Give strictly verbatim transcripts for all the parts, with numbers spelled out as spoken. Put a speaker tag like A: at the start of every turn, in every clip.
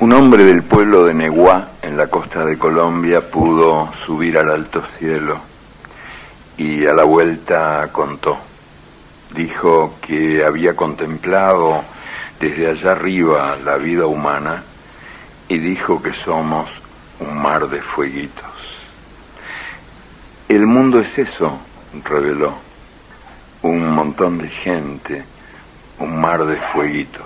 A: Un hombre del pueblo de Neguá, en la costa de Colombia, pudo subir al alto cielo y a la vuelta contó. Dijo que había contemplado desde allá arriba la vida humana y dijo que somos un mar de fueguitos. El mundo es eso, reveló, un montón de gente, un mar de fueguitos.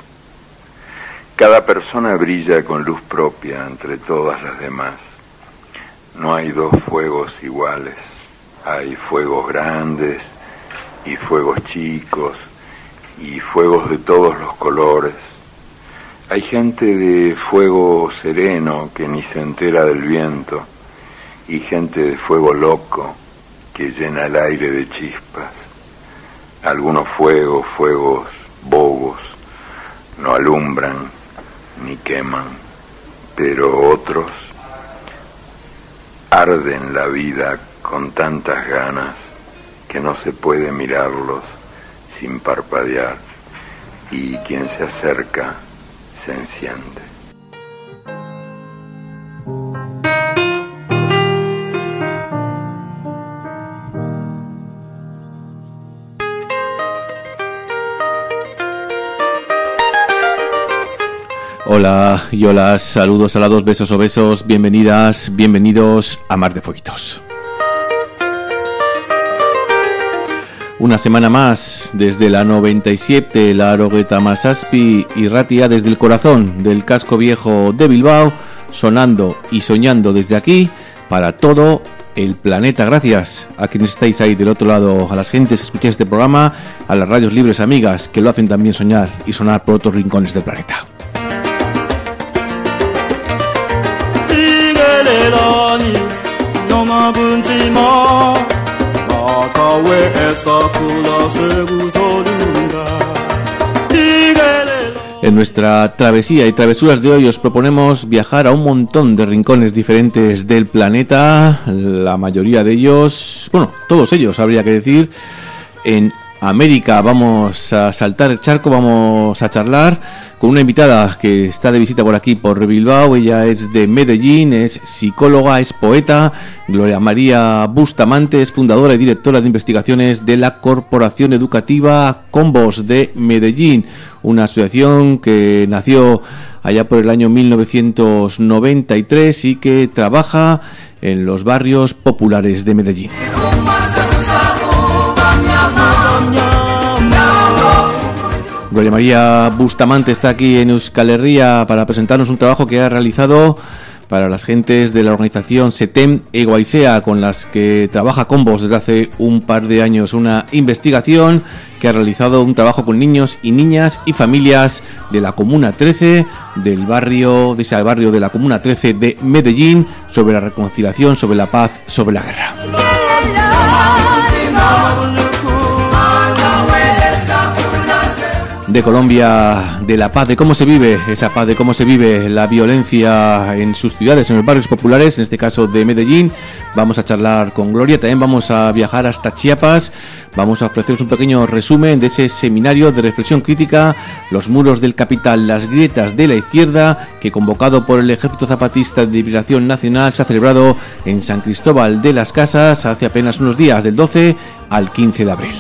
A: Cada persona brilla con luz propia entre todas las demás. No hay dos fuegos iguales. Hay fuegos grandes y fuegos chicos y fuegos de todos los colores. Hay gente de fuego sereno que ni se entera del viento y gente de fuego loco que llena el aire de chispas. Algunos fuegos, fuegos bobos, no alumbran ni queman, pero otros arden la vida con tantas ganas que no se puede mirarlos sin parpadear, y quien se acerca se enciende.
B: Hola y hola, saludos alados, besos o besos, bienvenidas, bienvenidos a Mar de Fueguitos. Una semana más desde la noventa y siete, la Arogueta Masaspi y Ratia desde el corazón del casco viejo de Bilbao, sonando y soñando desde aquí para todo el planeta. Gracias a quienes estáis ahí del otro lado, a las gentes que escucháis este programa, a las radios libres amigas que lo hacen también soñar y sonar por otros rincones del planeta. En nuestra travesía y travesuras de hoy os proponemos viajar a un montón de rincones diferentes del planeta, la mayoría de ellos, bueno, todos ellos habría que decir, en América. Vamos a saltar el charco, vamos a charlar con una invitada que está de visita por aquí, por Bilbao. Ella es de Medellín, es psicóloga, es poeta. Gloria María Bustamante es fundadora y directora de investigaciones de la Corporación Educativa Combos de Medellín, una asociación que nació allá por el año mil novecientos noventa y tres y que trabaja en los barrios populares de Medellín. Gloria María Bustamante está aquí en Euskal Herria para presentarnos un trabajo que ha realizado para las gentes de la organización SETEM Egoaisea, con las que trabaja Combos desde hace un par de años. Una investigación que ha realizado un trabajo con niños y niñas y familias de la Comuna trece, del barrio, de ese barrio de la Comuna trece de Medellín, sobre la reconciliación, sobre la paz, sobre la guerra. De Colombia, de la paz, de cómo se vive esa paz, de cómo se vive la violencia en sus ciudades, en los barrios populares, en este caso de Medellín. Vamos a charlar con Gloria, también vamos a viajar hasta Chiapas, vamos a ofreceros un pequeño resumen de ese seminario de reflexión crítica, Los muros del capital, las grietas de la izquierda, que convocado por el Ejército Zapatista de Liberación Nacional se ha celebrado en San Cristóbal de las Casas hace apenas unos días, del doce al quince de abril.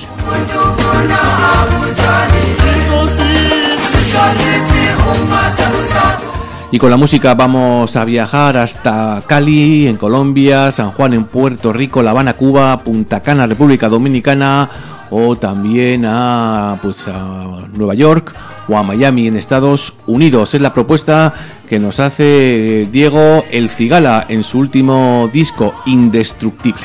B: Y con la música vamos a viajar hasta Cali, en Colombia, San Juan, en Puerto Rico, La Habana, Cuba, Punta Cana, República Dominicana, o también a, pues a Nueva York o a Miami, en Estados Unidos. Es la propuesta que nos hace Diego El Cigala en su último disco, Indestructible.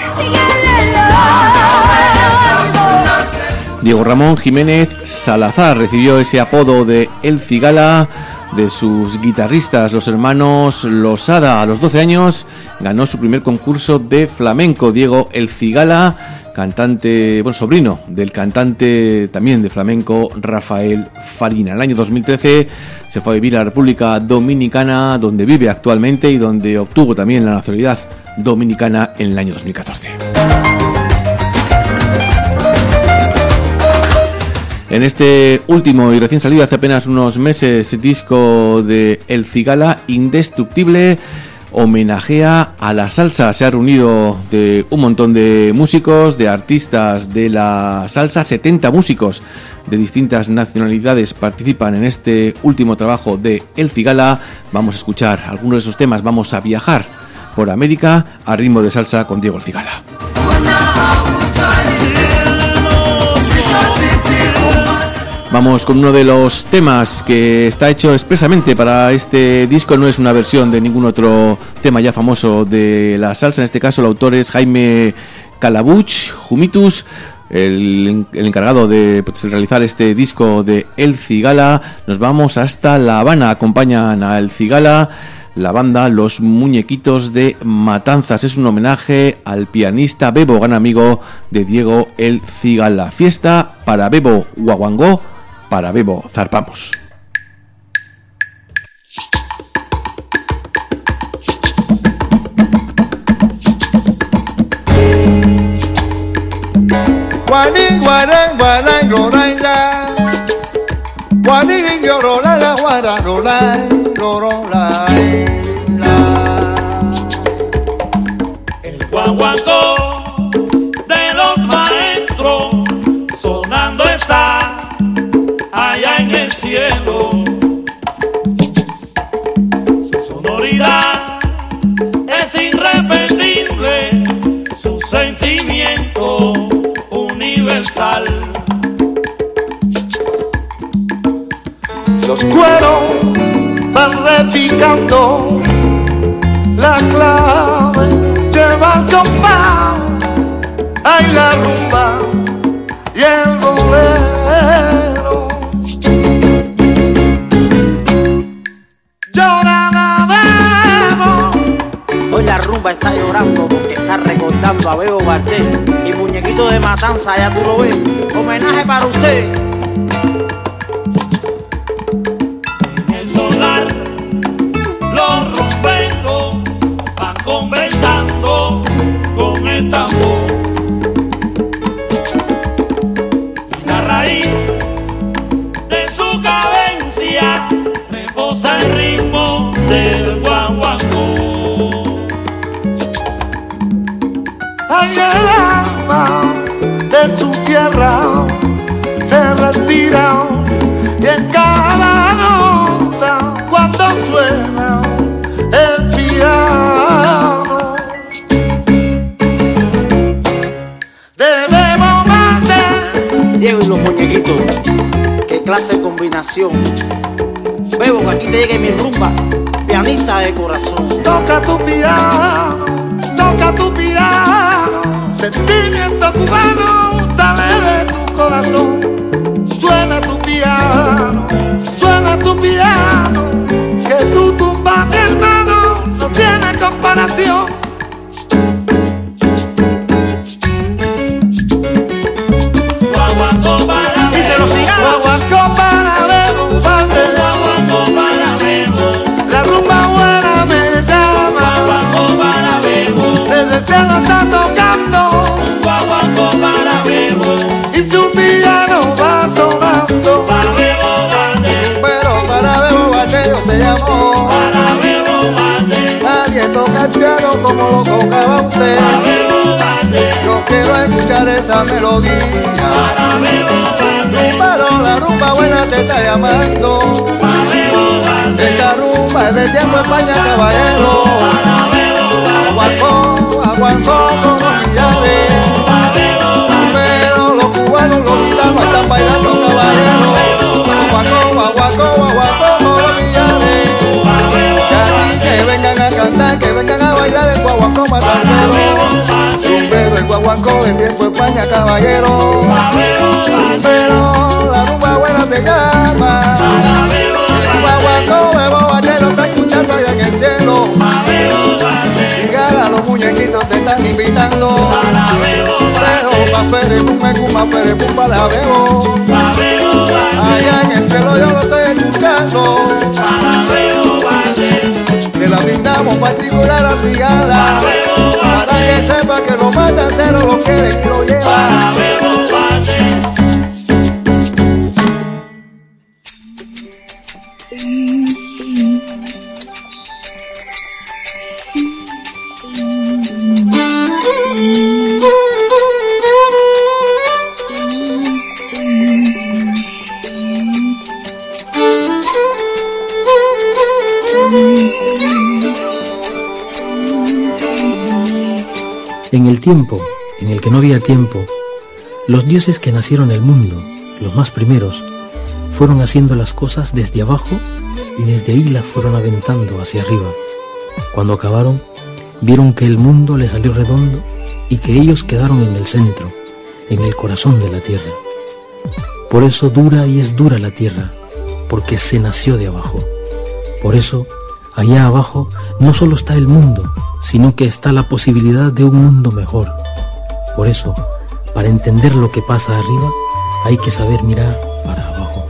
B: Diego Ramón Jiménez Salazar recibió ese apodo de El Cigala de sus guitarristas, los hermanos Losada. A los doce años ganó su primer concurso de flamenco. Diego El Cigala, cantante, bueno, sobrino del cantante también de flamenco Rafael Farina. En el año dos mil trece se fue a vivir a la República Dominicana, donde vive actualmente y donde obtuvo también la nacionalidad dominicana en el año dos mil catorce. En este último y recién salido hace apenas unos meses disco de El Cigala, Indestructible, homenajea a la salsa. Se ha reunido de un montón de músicos, de artistas de la salsa. setenta músicos de distintas nacionalidades participan en este último trabajo de El Cigala. Vamos a escuchar algunos de esos temas. Vamos a viajar por América a ritmo de salsa con Diego El Cigala. Vamos con uno de los temas que está hecho expresamente para este disco. No es una versión de ningún otro tema ya famoso de la salsa. En este caso el autor es Jaime Calabuch Humitus, el, el encargado de pues, realizar este disco de El Cigala. Nos vamos hasta La Habana. Acompañan a El Cigala la banda Los Muñequitos de Matanzas. Es un homenaje al pianista Bebo, gran amigo de Diego El Cigala. Fiesta para Bebo Guaguangó, para Bebo zarpamos.
C: Guanín, guarán, guarán, lorayla. Guanín, llorolala, guarán, lorayla, lorayla.
D: El guaguancó de los maestros sonando está allá en el cielo. Su sonoridad es irrepetible, su sentimiento universal.
C: Los cueros van repicando la clave, lleva el compás, hay la rumba y el bolero. Llora la Bebo.
E: Hoy la rumba está llorando porque está recordando a Bebo Bartés y Muñequito de Matanza, ya tú lo ves. Homenaje para usted.
D: En el solar los rumberos van conversando con el tambor. Y la raíz de su cadencia reposa el ritmo del guaguancó.
C: Ay, el alma de su tierra se respira y en cada nota cuando suena el piano debemos mantener.
E: Diego y los muñequitos, qué clase de combinación. Bebo, que aquí te llegue mi rumba, pianista de corazón.
C: Toca tu piano, toca tu piano, sentimiento cubano sale de tu corazón. Suena tu piano, suena tu piano, que tú tumbas mi hermano, no tiene comparación.
D: Guaguancó para
E: Y se lo sigan.
C: Guaguancó para Bebo Valdés,
D: Guaguancó para Bebo,
C: la rumba buena me llama,
D: guaguancó para Bebo,
C: desde el cielo está tocando
D: guaguancó para Bebo,
C: y su piano va sonando.
D: para Bebo Valdés,
C: Pero para Bebo Valdés yo te llamo,
D: para Bebo Valdés,
C: nadie toca el piano como lo tocaba usted.
D: para Bebo Valdés,
C: Yo quiero escuchar esa melodía,
D: para Bebo Valdés,
C: pero la rumba buena te está llamando.
D: para Bebo Valdés,
C: Esta rumba es del tiempo España, caballero.
D: para Bebo Valdés,
C: Aguancó, aguancó con los millares,
D: para Bebo Valdés,
C: pero los cubanos, los gitanos están bailando, caballero. Aguancó, aguancó, aguancó con los millares. Que aquí que vengan a cantar, que vengan a bailar el guaguancó matancero. Rumbero, el guaguancó del tiempo España, caballero. Pero la rumba buena te llama. El guaguancó, Bebo Valdés, lo está escuchando allá en el cielo. Cigala, los muñequitos te están invitando. Pero pa' Perepum, Mecuma, Perepum, pa' la Bebo. Allá en el cielo yo lo estoy escuchando. Te la brindamos particular a Cigala, para que sepa que los matanceros lo quieren y lo llevan.
F: En el tiempo en el que no había tiempo, los dioses que nacieron en el mundo, los más primeros, fueron haciendo las cosas desde abajo y desde ahí las fueron aventando hacia arriba. Cuando acabaron, vieron que el mundo les salió redondo y que ellos quedaron en el centro, en el corazón de la tierra. Por eso dura y es dura la tierra, porque se nació de abajo. Por eso, allá abajo no solo está el mundo, sino que está la posibilidad de un mundo mejor. Por eso, para entender lo que pasa arriba, hay que saber mirar para abajo.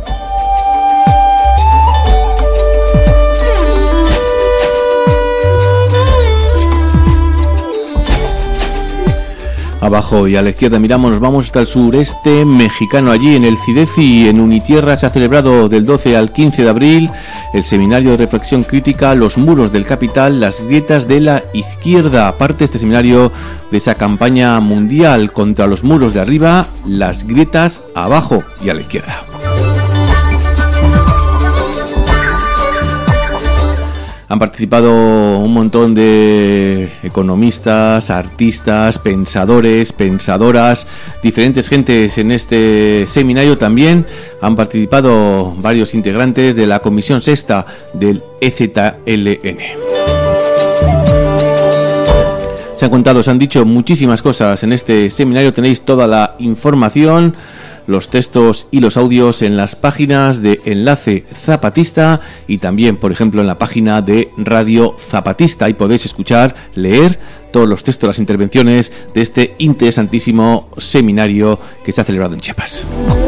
B: Abajo y a la izquierda miramos, nos vamos hasta el sureste mexicano. Allí en el CIDECI, en Unitierra, se ha celebrado del doce al quince de abril el seminario de reflexión crítica Los muros del capital, las grietas de la izquierda. Parte este seminario de esa campaña mundial contra los muros de arriba, las grietas abajo y a la izquierda. Han participado un montón de economistas, artistas, pensadores, pensadoras, diferentes gentes en este seminario. También han participado varios integrantes de la Comisión Sexta del E Z L N. Se han contado, se han dicho muchísimas cosas en este seminario. Tenéis toda la información, los textos y los audios en las páginas de Enlace Zapatista y también, por ejemplo, en la página de Radio Zapatista. Ahí podéis escuchar, leer todos los textos, las intervenciones de este interesantísimo seminario que se ha celebrado en Chiapas.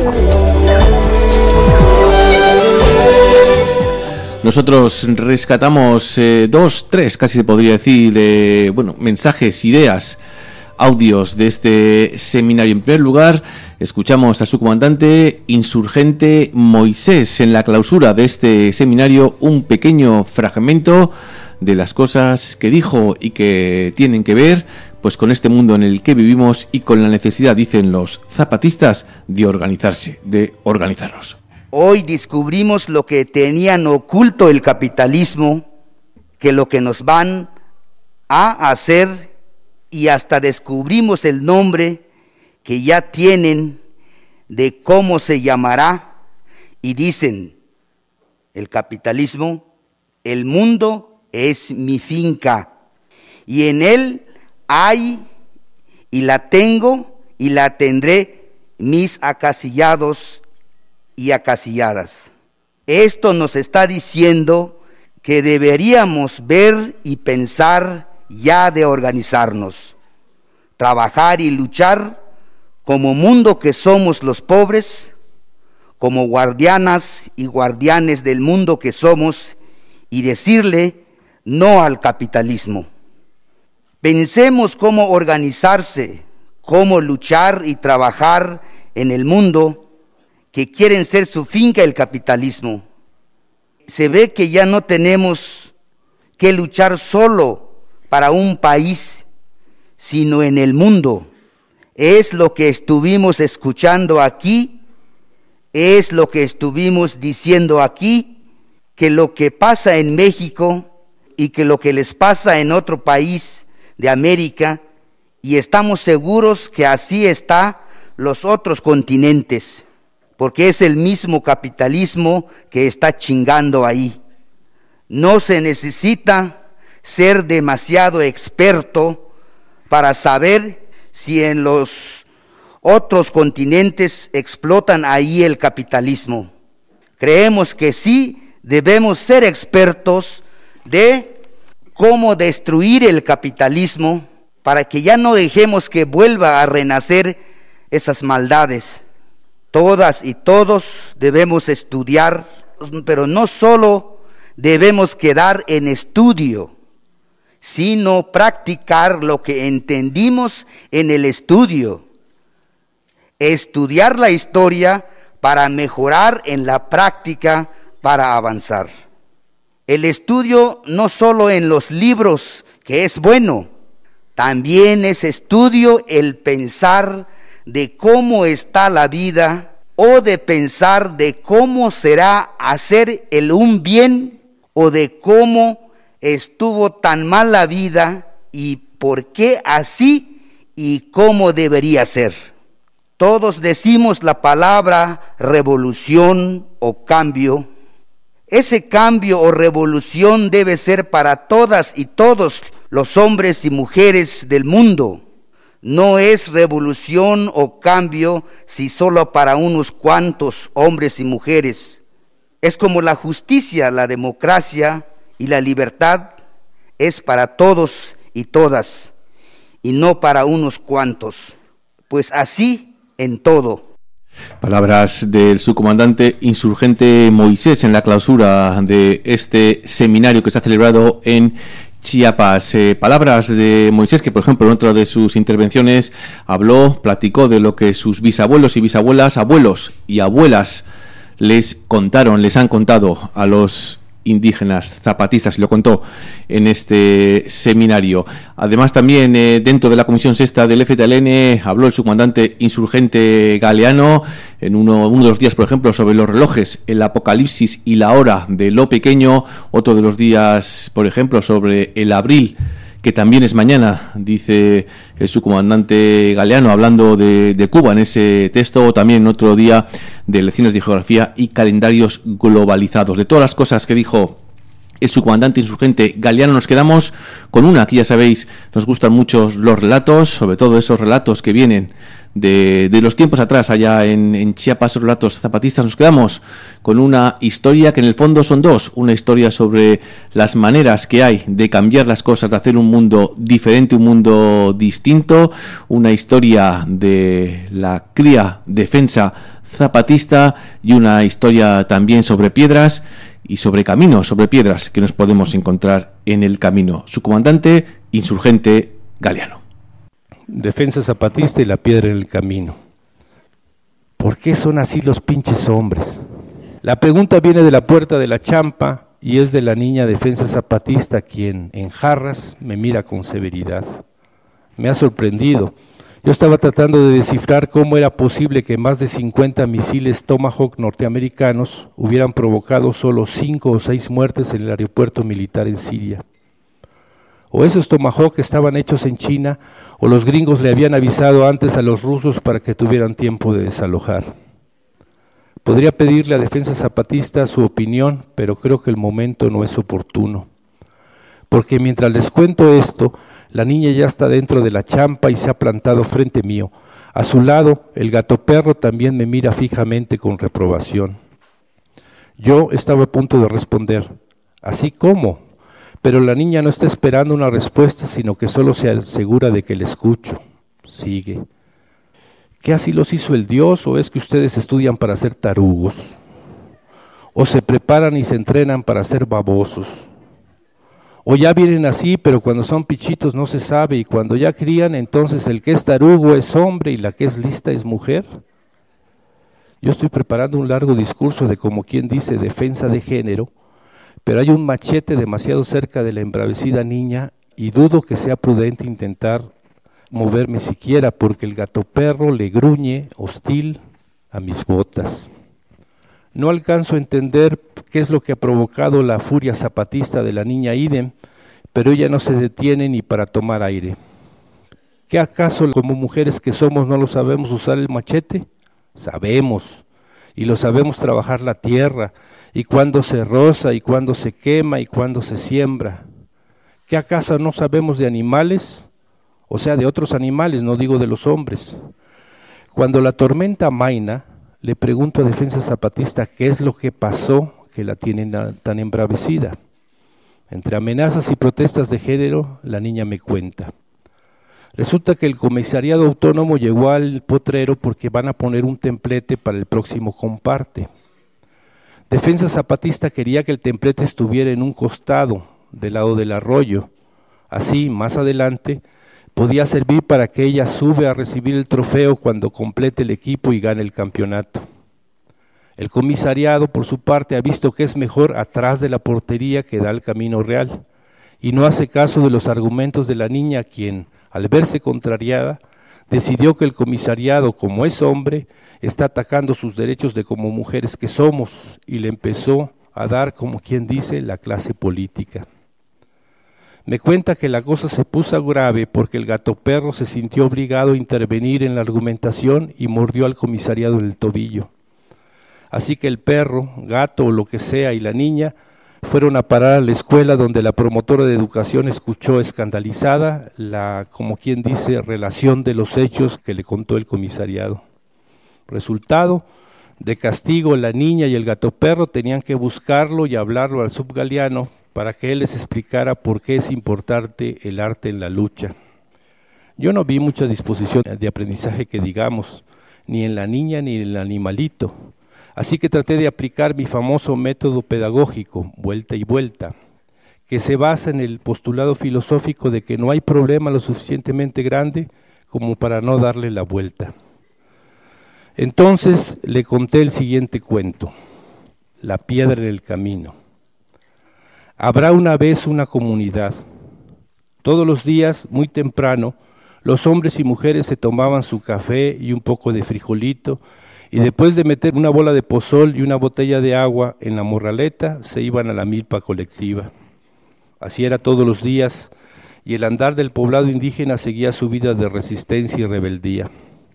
B: Nosotros rescatamos eh, dos, tres, casi se podría decir, eh, bueno, mensajes, ideas, audios de este seminario. En primer lugar, escuchamos a su comandante insurgente Moisés en la clausura de este seminario, un pequeño fragmento de las cosas que dijo y que tienen que ver pues con este mundo en el que vivimos y con la necesidad, dicen los zapatistas, de organizarse, de organizarnos.
G: Hoy descubrimos lo que tenían oculto el capitalismo, que lo que nos van a hacer, y hasta descubrimos el nombre que ya tienen de cómo se llamará, y dicen, el capitalismo, el mundo es mi finca, y en él hay, y la tengo, y la tendré, mis acasillados y acasilladas. Esto nos está diciendo que deberíamos ver y pensar ya de organizarnos, trabajar y luchar como mundo que somos los pobres, como guardianas y guardianes del mundo que somos, y decirle no al capitalismo. Pensemos cómo organizarse, cómo luchar y trabajar en el mundo que quieren ser su finca el capitalismo. Se ve que ya no tenemos que luchar solo para un país, sino en el mundo. Es lo que estuvimos escuchando aquí, es lo que estuvimos diciendo aquí, que lo que pasa en México y que lo que les pasa en otro país de América, y estamos seguros que así está los otros continentes, porque es el mismo capitalismo que está chingando ahí. No se necesita ser demasiado experto para saber si en los otros continentes explotan ahí el capitalismo. Creemos que sí debemos ser expertos de cómo destruir el capitalismo para que ya no dejemos que vuelva a renacer esas maldades. Todas y todos debemos estudiar, pero no solo debemos quedar en estudio, sino practicar lo que entendimos en el estudio. Estudiar la historia para mejorar en la práctica, para avanzar. El estudio no solo en los libros, que es bueno, también es estudio el pensar de cómo está la vida, o de pensar de cómo será hacer el un bien o de cómo estuvo tan mal la vida y por qué así y cómo debería ser. Todos decimos la palabra revolución o cambio. Ese cambio o revolución debe ser para todas y todos los hombres y mujeres del mundo. No es revolución o cambio si solo para unos cuantos hombres y mujeres. Es como la justicia, la democracia y la libertad es para todos y todas, y no para unos cuantos. Pues así en todo.
B: Palabras del subcomandante insurgente Moisés en la clausura de este seminario que se ha celebrado en Chiapas. Eh, palabras de Moisés que, por ejemplo, en otra de sus intervenciones habló, platicó de lo que sus bisabuelos y bisabuelas, abuelos y abuelas les contaron, les han contado a los indígenas zapatistas, y lo contó en este seminario. Además, también eh, dentro de la Comisión Sexta del F T L N habló el subcomandante insurgente Galeano en uno, uno de los días, por ejemplo, sobre los relojes, el apocalipsis y la hora de lo pequeño. Otro de los días, por ejemplo, sobre el abril, que también es mañana, dice el subcomandante Galeano, hablando de, de Cuba en ese texto, o también otro día de lecciones de geografía y calendarios globalizados. De todas las cosas que dijo el subcomandante insurgente Galeano, nos quedamos con una. Aquí ya sabéis, nos gustan mucho los relatos, sobre todo esos relatos que vienen de, de los tiempos atrás, allá en, en Chiapas, relatos zapatistas. Nos quedamos con una historia que en el fondo son dos, una historia sobre las maneras que hay de cambiar las cosas, de hacer un mundo diferente, un mundo distinto, una historia de la cría defensa zapatista y una historia también sobre piedras y sobre caminos, sobre piedras que nos podemos encontrar en el camino. Su comandante insurgente Galeano.
H: Defensa zapatista y la piedra en el camino. ¿Por qué son así los pinches hombres? La pregunta viene de la puerta de la champa y es de la niña defensa zapatista, quien en jarras me mira con severidad. Me ha sorprendido. Yo estaba tratando de descifrar cómo era posible que más de cincuenta misiles Tomahawk norteamericanos hubieran provocado solo cinco o seis muertes en el aeropuerto militar en Siria. O esos Tomahawk estaban hechos en China, o los gringos le habían avisado antes a los rusos para que tuvieran tiempo de desalojar. Podría pedirle a Defensa Zapatista su opinión, pero creo que el momento no es oportuno. Porque mientras les cuento esto, la niña ya está dentro de la champa y se ha plantado frente mío. A su lado, el gato perro también me mira fijamente con reprobación. Yo estaba a punto de responder, ¿así cómo? Pero la niña no está esperando una respuesta, sino que solo se asegura de que le escucho. Sigue. ¿Qué así los hizo el Dios, o es que ustedes estudian para ser tarugos? ¿O se preparan y se entrenan para ser babosos? ¿O ya vienen así, pero cuando son pichitos no se sabe, y cuando ya crían, entonces el que es tarugo es hombre y la que es lista es mujer? Yo estoy preparando un largo discurso de, como quien dice, defensa de género, pero hay un machete demasiado cerca de la embravecida niña y dudo que sea prudente intentar moverme siquiera, porque el gato perro le gruñe hostil a mis botas. No alcanzo a entender qué es lo que ha provocado la furia zapatista de la niña Idem, pero ella no se detiene ni para tomar aire. ¿Qué acaso como mujeres que somos no lo sabemos usar el machete? Sabemos, y lo sabemos trabajar la tierra, y cuándo se roza, y cuándo se quema, y cuándo se siembra. ¿Qué acaso no sabemos de animales? O sea, de otros animales, no digo de los hombres. Cuando la tormenta amaina, le pregunto a Defensa Zapatista qué es lo que pasó que la tienen tan embravecida. Entre amenazas y protestas de género, la niña me cuenta. Resulta que el comisariado autónomo llegó al potrero porque van a poner un templete para el próximo comparte. Defensa Zapatista quería que el templete estuviera en un costado, del lado del arroyo. Así, más adelante, podía servir para que ella sube a recibir el trofeo cuando complete el equipo y gane el campeonato. El comisariado, por su parte, ha visto que es mejor atrás de la portería que da al camino real, y no hace caso de los argumentos de la niña, quien, al verse contrariada, decidió que el comisariado, como es hombre, está atacando sus derechos de como mujeres que somos, y le empezó a dar, como quien dice, la clase política. Me cuenta que la cosa se puso grave porque el gato perro se sintió obligado a intervenir en la argumentación y mordió al comisariado en el tobillo. Así que el perro, gato o lo que sea y la niña fueron a parar a la escuela, donde la promotora de educación escuchó escandalizada la, como quien dice, relación de los hechos que le contó el comisariado. Resultado, de castigo, la niña y el gato perro tenían que buscarlo y hablarlo al subgaleano para que él les explicara por qué es importante el arte en la lucha. Yo no vi mucha disposición de aprendizaje que digamos, ni en la niña ni en el animalito. Así que traté de aplicar mi famoso método pedagógico, vuelta y vuelta, que se basa en el postulado filosófico de que no hay problema lo suficientemente grande como para no darle la vuelta. Entonces le conté el siguiente cuento, la piedra en el camino. Habrá una vez una comunidad. Todos los días, muy temprano, los hombres y mujeres se tomaban su café y un poco de frijolito, y después de meter una bola de pozol y una botella de agua en la morraleta, se iban a la milpa colectiva. Así era todos los días, y el andar del poblado indígena seguía su vida de resistencia y rebeldía.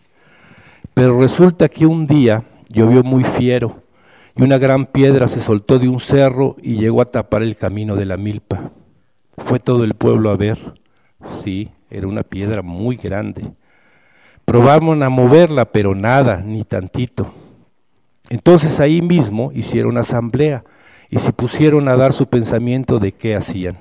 H: Pero resulta que un día llovió muy fiero, y una gran piedra se soltó de un cerro y llegó a tapar el camino de la milpa. Fue todo el pueblo a ver. Sí, era una piedra muy grande. Probaron a moverla, pero nada, ni tantito. Entonces ahí mismo hicieron asamblea y se pusieron a dar su pensamiento de qué hacían.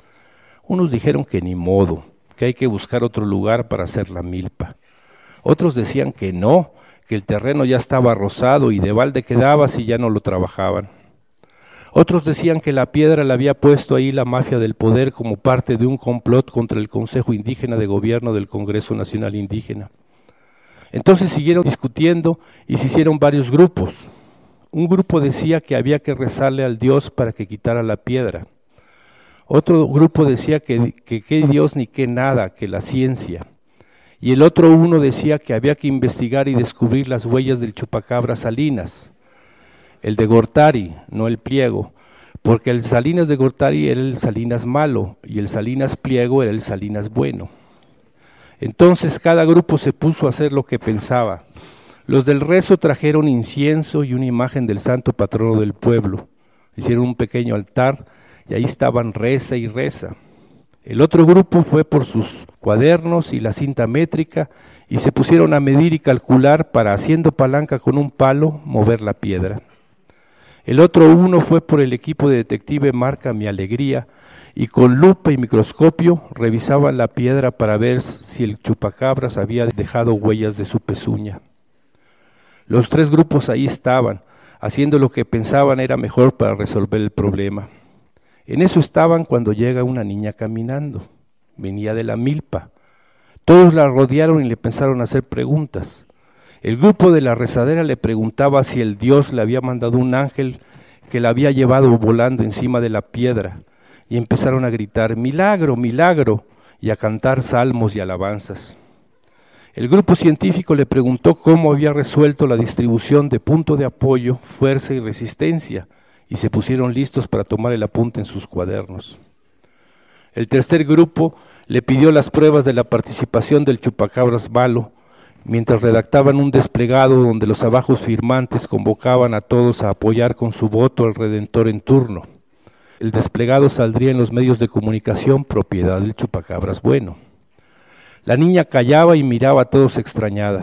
H: Unos dijeron que ni modo, que hay que buscar otro lugar para hacer la milpa. Otros decían que no, que el terreno ya estaba arrozado y de balde quedaba si ya no lo trabajaban. Otros decían que la piedra la había puesto ahí la mafia del poder como parte de un complot contra el Consejo Indígena de Gobierno del Congreso Nacional Indígena. Entonces siguieron discutiendo y se hicieron varios grupos. Un grupo decía que había que rezarle al Dios para que quitara la piedra. Otro grupo decía que que qué Dios ni qué nada, que la ciencia. Y el otro uno decía que había que investigar y descubrir las huellas del chupacabra Salinas, el de Gortari, no el Pliego, porque el Salinas de Gortari era el Salinas malo y el Salinas Pliego era el Salinas bueno. Entonces cada grupo se puso a hacer lo que pensaba. Los del rezo trajeron incienso y una imagen del santo patrono del pueblo. Hicieron un pequeño altar y ahí estaban reza y reza. El otro grupo fue por sus cuadernos y la cinta métrica y se pusieron a medir y calcular para, haciendo palanca con un palo, mover la piedra. El otro uno fue por el equipo de detective marca Mi Alegría y con lupa y microscopio revisaban la piedra para ver si el chupacabras había dejado huellas de su pezuña. Los tres grupos ahí estaban, haciendo lo que pensaban era mejor para resolver el problema. En eso estaban cuando llega una niña caminando. Venía de la milpa. Todos la rodearon y le pensaron hacer preguntas. El grupo de la rezadera le preguntaba si el Dios le había mandado un ángel que la había llevado volando encima de la piedra. Y empezaron a gritar, milagro, milagro, y a cantar salmos y alabanzas. El grupo científico le preguntó cómo había resuelto la distribución de punto de apoyo, fuerza y resistencia, y se pusieron listos para tomar el apunte en sus cuadernos. El tercer grupo le pidió las pruebas de la participación del chupacabras malo, mientras redactaban un desplegado donde los abajos firmantes convocaban a todos a apoyar con su voto al Redentor en turno. El desplegado saldría en los medios de comunicación propiedad del chupacabras bueno. La niña callaba y miraba a todos extrañada.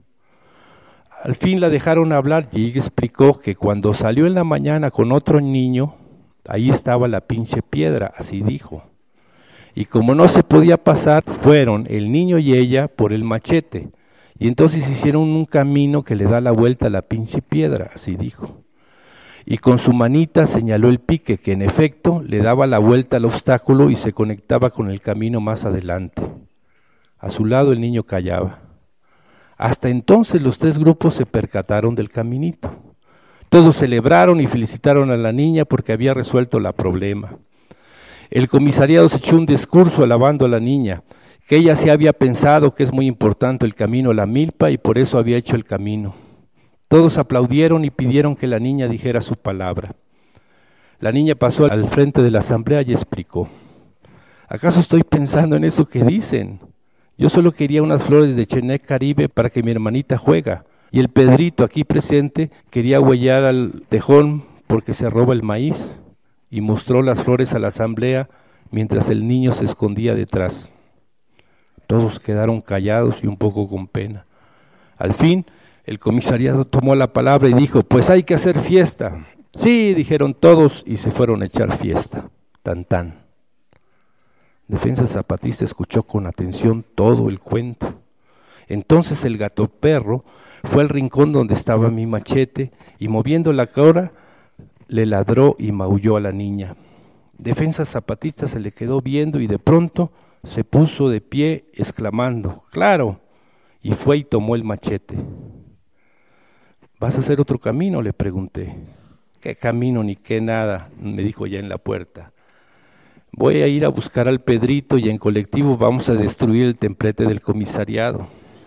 H: Al fin la dejaron hablar y ella explicó que cuando salió en la mañana con otro niño, ahí estaba la pinche piedra, así dijo. Y como no se podía pasar, fueron el niño y ella por el machete. Y entonces hicieron un camino que le da la vuelta a la pinche piedra, así dijo. Y con su manita señaló el pique, que en efecto le daba la vuelta al obstáculo y se conectaba con el camino más adelante. A su lado el niño callaba. Hasta entonces los tres grupos se percataron del caminito. Todos celebraron y felicitaron a la niña porque había resuelto el problema. El comisariado se echó un discurso alabando a la niña, que ella se había pensado que es muy importante el camino a la milpa y por eso había hecho el camino. Todos aplaudieron y pidieron que la niña dijera su palabra. La niña pasó al frente de la asamblea y explicó: ¿acaso estoy pensando en eso que dicen? Yo solo quería unas flores de Chenet Caribe para que mi hermanita juega, y el Pedrito aquí presente quería huellar al tejón porque se roba el maíz, y mostró las flores a la asamblea mientras el niño se escondía detrás. Todos quedaron callados y un poco con pena. Al fin, el comisariado tomó la palabra y dijo: pues hay que hacer fiesta. Sí, dijeron todos y se fueron a echar fiesta. Tan tan. Defensa Zapatista escuchó con atención todo el cuento. Entonces el gato perro fue al rincón donde estaba mi machete y moviendo la cola le ladró y maulló a la niña. Defensa Zapatista se le quedó viendo y de pronto se puso de pie exclamando: ¡claro! Y fue y tomó el machete. ¿Vas a hacer otro camino?, le pregunté. ¿Qué camino ni qué nada?, me dijo ya en la puerta. Voy a ir a buscar al Pedrito y en colectivo vamos a destruir el templete del comisariado.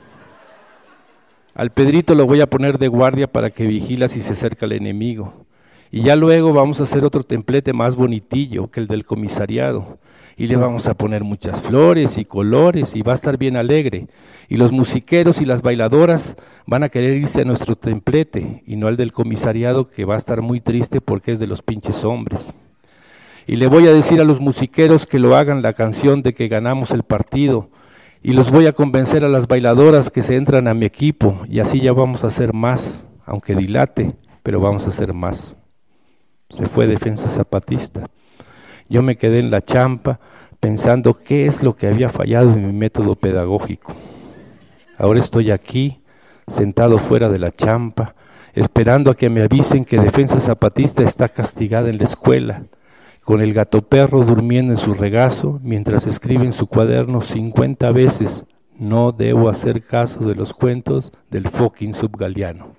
H: Al Pedrito lo voy a poner de guardia para que vigila si se acerca el enemigo. Y ya luego vamos a hacer otro templete más bonitillo que el del comisariado. Y le vamos a poner muchas flores y colores y va a estar bien alegre. Y los musiqueros y las bailadoras van a querer irse a nuestro templete y no al del comisariado, que va a estar muy triste porque es de los pinches hombres. Y le voy a decir a los musiqueros que lo hagan la canción de que ganamos el partido. Y los voy a convencer a las bailadoras que se entran a mi equipo y así ya vamos a hacer más, aunque dilate, pero vamos a hacer más. Se fue Defensa Zapatista. Yo me quedé en la champa pensando qué es lo que había fallado en mi método pedagógico. Ahora estoy aquí, sentado fuera de la champa, esperando a que me avisen que Defensa Zapatista está castigada en la escuela, con el gato perro durmiendo en su regazo, mientras escribe en su cuaderno cincuenta veces: no debo hacer caso de los cuentos del fucking subgaliano.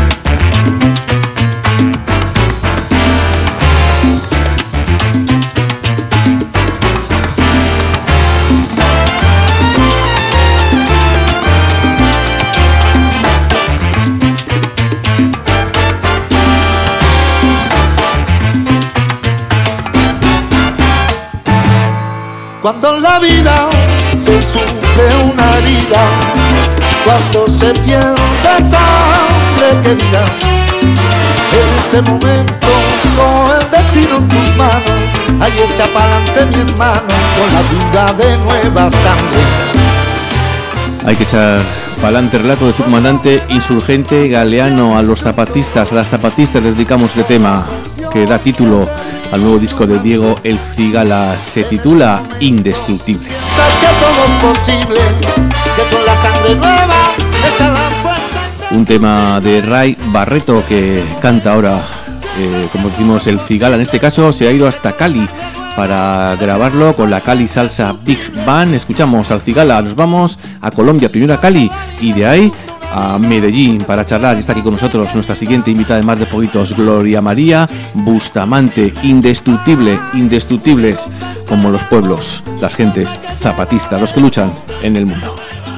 C: Cuando en la vida se sufre una herida, cuando se pierde sangre querida, en ese momento con el destino en tus manos, ahí echa pa'lante mi hermano con la vida de nueva sangre.
B: Hay que echar pa'lante. Relato de su comandante insurgente Galeano. A los zapatistas, a las zapatistas les dedicamos este tema que da título al nuevo disco de Diego El Cigala. Se titula Indestructibles.
C: Que todo es posible, que con la sangre nueva está la fuerza.
B: Un tema de Ray Barreto que canta ahora, eh, como decimos, El Cigala. En este caso se ha ido hasta Cali para grabarlo con la Cali Salsa Big Band. Escuchamos al Cigala, nos vamos a Colombia, primero a Cali y de ahí a Medellín para charlar. Y está aquí con nosotros nuestra siguiente invitada de Mar de Fueguitos, Gloria María Bustamante. Indestructible, indestructibles como los pueblos, las gentes zapatistas, los que luchan en el mundo.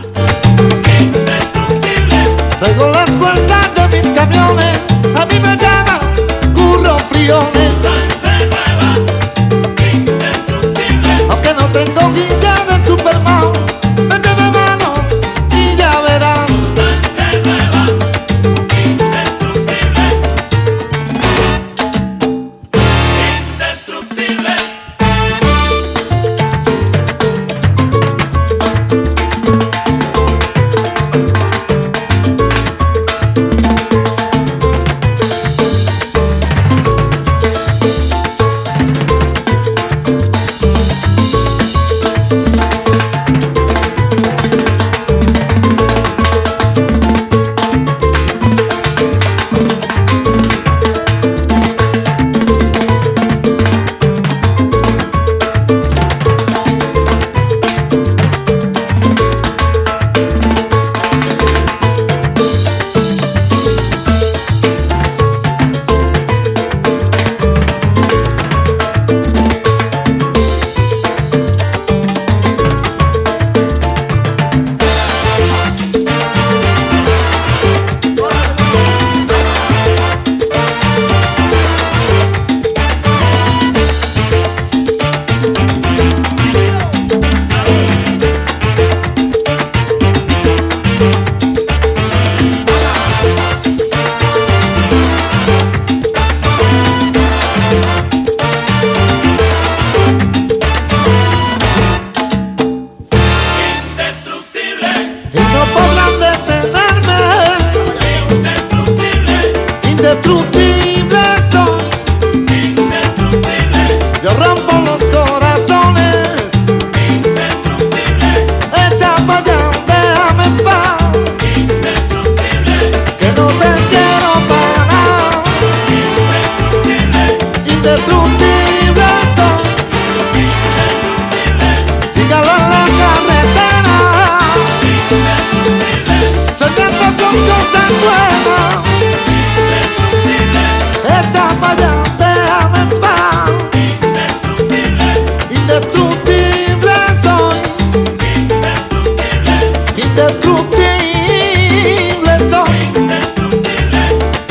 C: Traigo las fuerzas de mis camiones, a mí me llaman Curro Friones. Aunque no tengo guilla de Superman, vete de mano y ya verás. indestructible soy, indestructible. Yo rompo los corazones, indestructible. Echa pa' allá, déjame en paz, indestructible. Que no te quiero para nada, indestructible. Indestructible soy, indestructible. Sígalo en la carretera, indestructible. Soñando con cosas nuevas, indestructible. Echa pa' allá, déjame en paz, indestructible. Indestructible soy, indestructible. Indestructible soy, indestructible.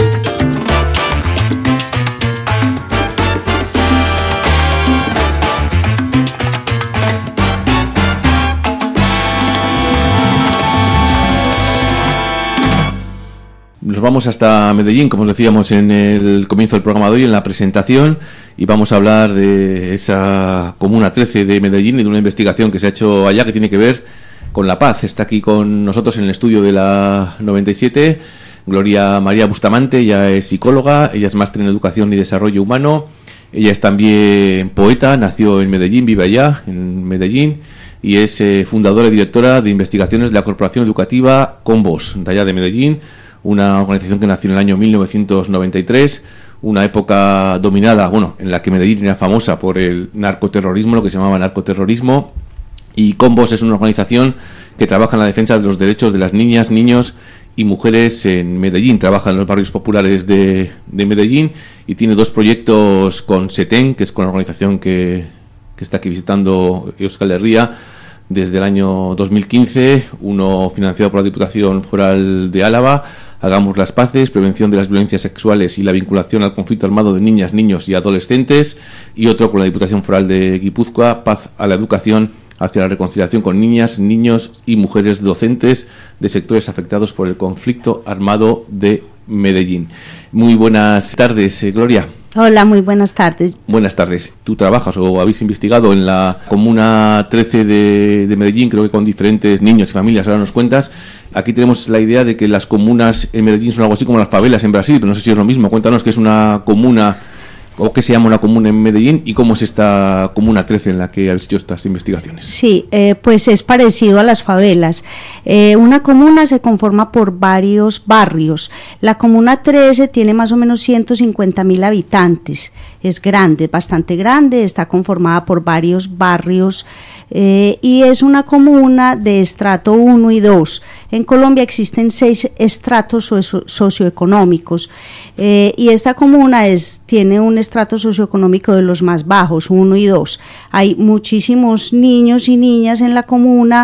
B: Nos vamos hasta Medellín, como os decíamos en el comienzo del programa de hoy, en la presentación, y vamos a hablar de esa Comuna trece de Medellín y de una investigación que se ha hecho allá que tiene que ver con la paz. Está aquí con nosotros en el estudio de la noventa y siete Gloria María Bustamante. Ella es psicóloga, ella es máster en Educación y Desarrollo Humano, ella es también poeta, nació en Medellín, vive allá en Medellín, y es eh, fundadora y directora de investigaciones de la Corporación Educativa Combos, de allá de Medellín, una organización que nació en el año mil novecientos noventa y tres, una época dominada, bueno, en la que Medellín era famosa por el narcoterrorismo, lo que se llamaba narcoterrorismo, y Combos es una organización que trabaja en la defensa de los derechos de las niñas, niños y mujeres en Medellín. Trabaja en los barrios populares de, de Medellín y tiene dos proyectos con SETEN, que es con la organización que, que está aquí visitando Euskal Herria desde el año dos mil quince, uno financiado por la Diputación Foral de Álava, Hagamos las Paces, prevención de las violencias sexuales y la vinculación al conflicto armado de niñas, niños y adolescentes, y otro con la Diputación Foral de Guipúzcoa, Paz a la Educación, hacia la reconciliación con niñas, niños y mujeres docentes de sectores afectados por el conflicto armado de Medellín. Muy buenas tardes, eh, Gloria.
I: Hola, muy buenas tardes.
B: Buenas tardes. Tú trabajas o habéis investigado en la Comuna trece de, de Medellín, creo que con diferentes niños y familias, ahora nos cuentas. Aquí tenemos la idea de que las comunas en Medellín son algo así como las favelas en Brasil, pero no sé si es lo mismo. Cuéntanos qué es una comuna o qué se llama una comuna en Medellín y cómo es esta Comuna trece en la que habéis hecho estas investigaciones.
I: Sí, eh, pues es parecido a las favelas. Eh, una comuna se conforma por varios barrios. La Comuna trece tiene más o menos ciento cincuenta mil habitantes. Es grande, bastante grande, está conformada por varios barrios eh, y es una comuna de estrato uno y dos. En Colombia existen seis estratos socio- socioeconómicos eh, y esta comuna es, tiene un estrato socioeconómico de los más bajos, uno y dos. Hay muchísimos niños y niñas en la comuna.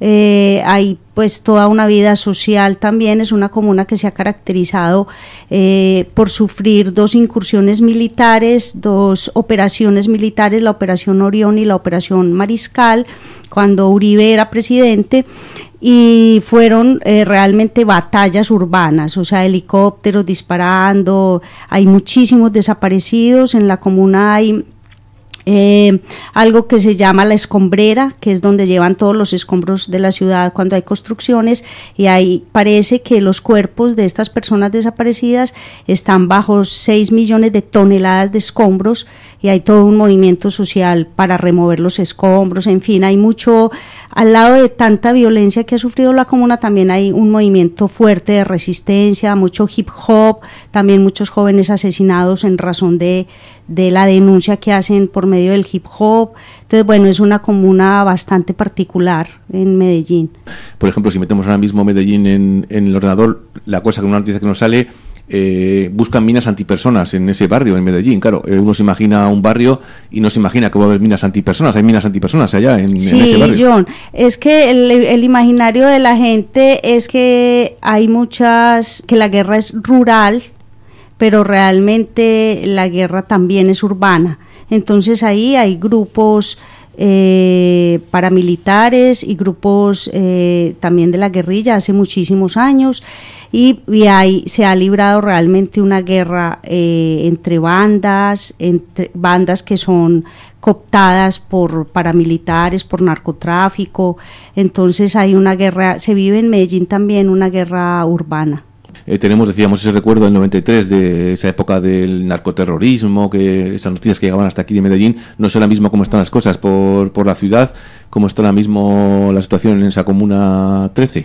I: Eh, hay pues toda una vida social también. Es una comuna que se ha caracterizado eh, por sufrir dos incursiones militares, dos operaciones militares, la Operación Orión y la Operación Mariscal, cuando Uribe era presidente, y fueron eh, realmente batallas urbanas, o sea, helicópteros disparando. Hay muchísimos desaparecidos. En la comuna hay Eh, algo que se llama la escombrera, que es donde llevan todos los escombros de la ciudad cuando hay construcciones, y ahí parece que los cuerpos de estas personas desaparecidas están bajo seis millones de toneladas de escombros, y hay todo un movimiento social para remover los escombros. En fin, hay mucho, al lado de tanta violencia que ha sufrido la comuna, también hay un movimiento fuerte de resistencia, mucho hip hop, también muchos jóvenes asesinados en razón de, de la denuncia que hacen por medio del hip hop. Entonces, bueno, es una comuna bastante particular en Medellín.
B: Por ejemplo, si metemos ahora mismo Medellín en, en el ordenador, la cosa que una noticia que nos sale, eh, buscan minas antipersonas en ese barrio, en Medellín. Claro, eh, uno se imagina un barrio y no se imagina que va a haber minas antipersonas. Hay minas antipersonas allá en,
I: sí,
B: en ese barrio.
I: Sí, John, es que el, el imaginario de la gente es que hay muchas, que la guerra es rural, pero realmente la guerra también es urbana. Entonces ahí hay grupos eh, paramilitares y grupos eh, también de la guerrilla hace muchísimos años, y, y ahí se ha librado realmente una guerra eh, entre bandas, entre bandas que son cooptadas por paramilitares, por narcotráfico. Entonces hay una guerra, se vive en Medellín también una guerra urbana.
B: Eh, tenemos, decíamos, ese recuerdo del noventa y tres, de esa época del narcoterrorismo, que esas noticias que llegaban hasta aquí de Medellín. No sé ahora mismo cómo están las cosas por, por la ciudad, cómo está ahora mismo la situación en esa comuna trece.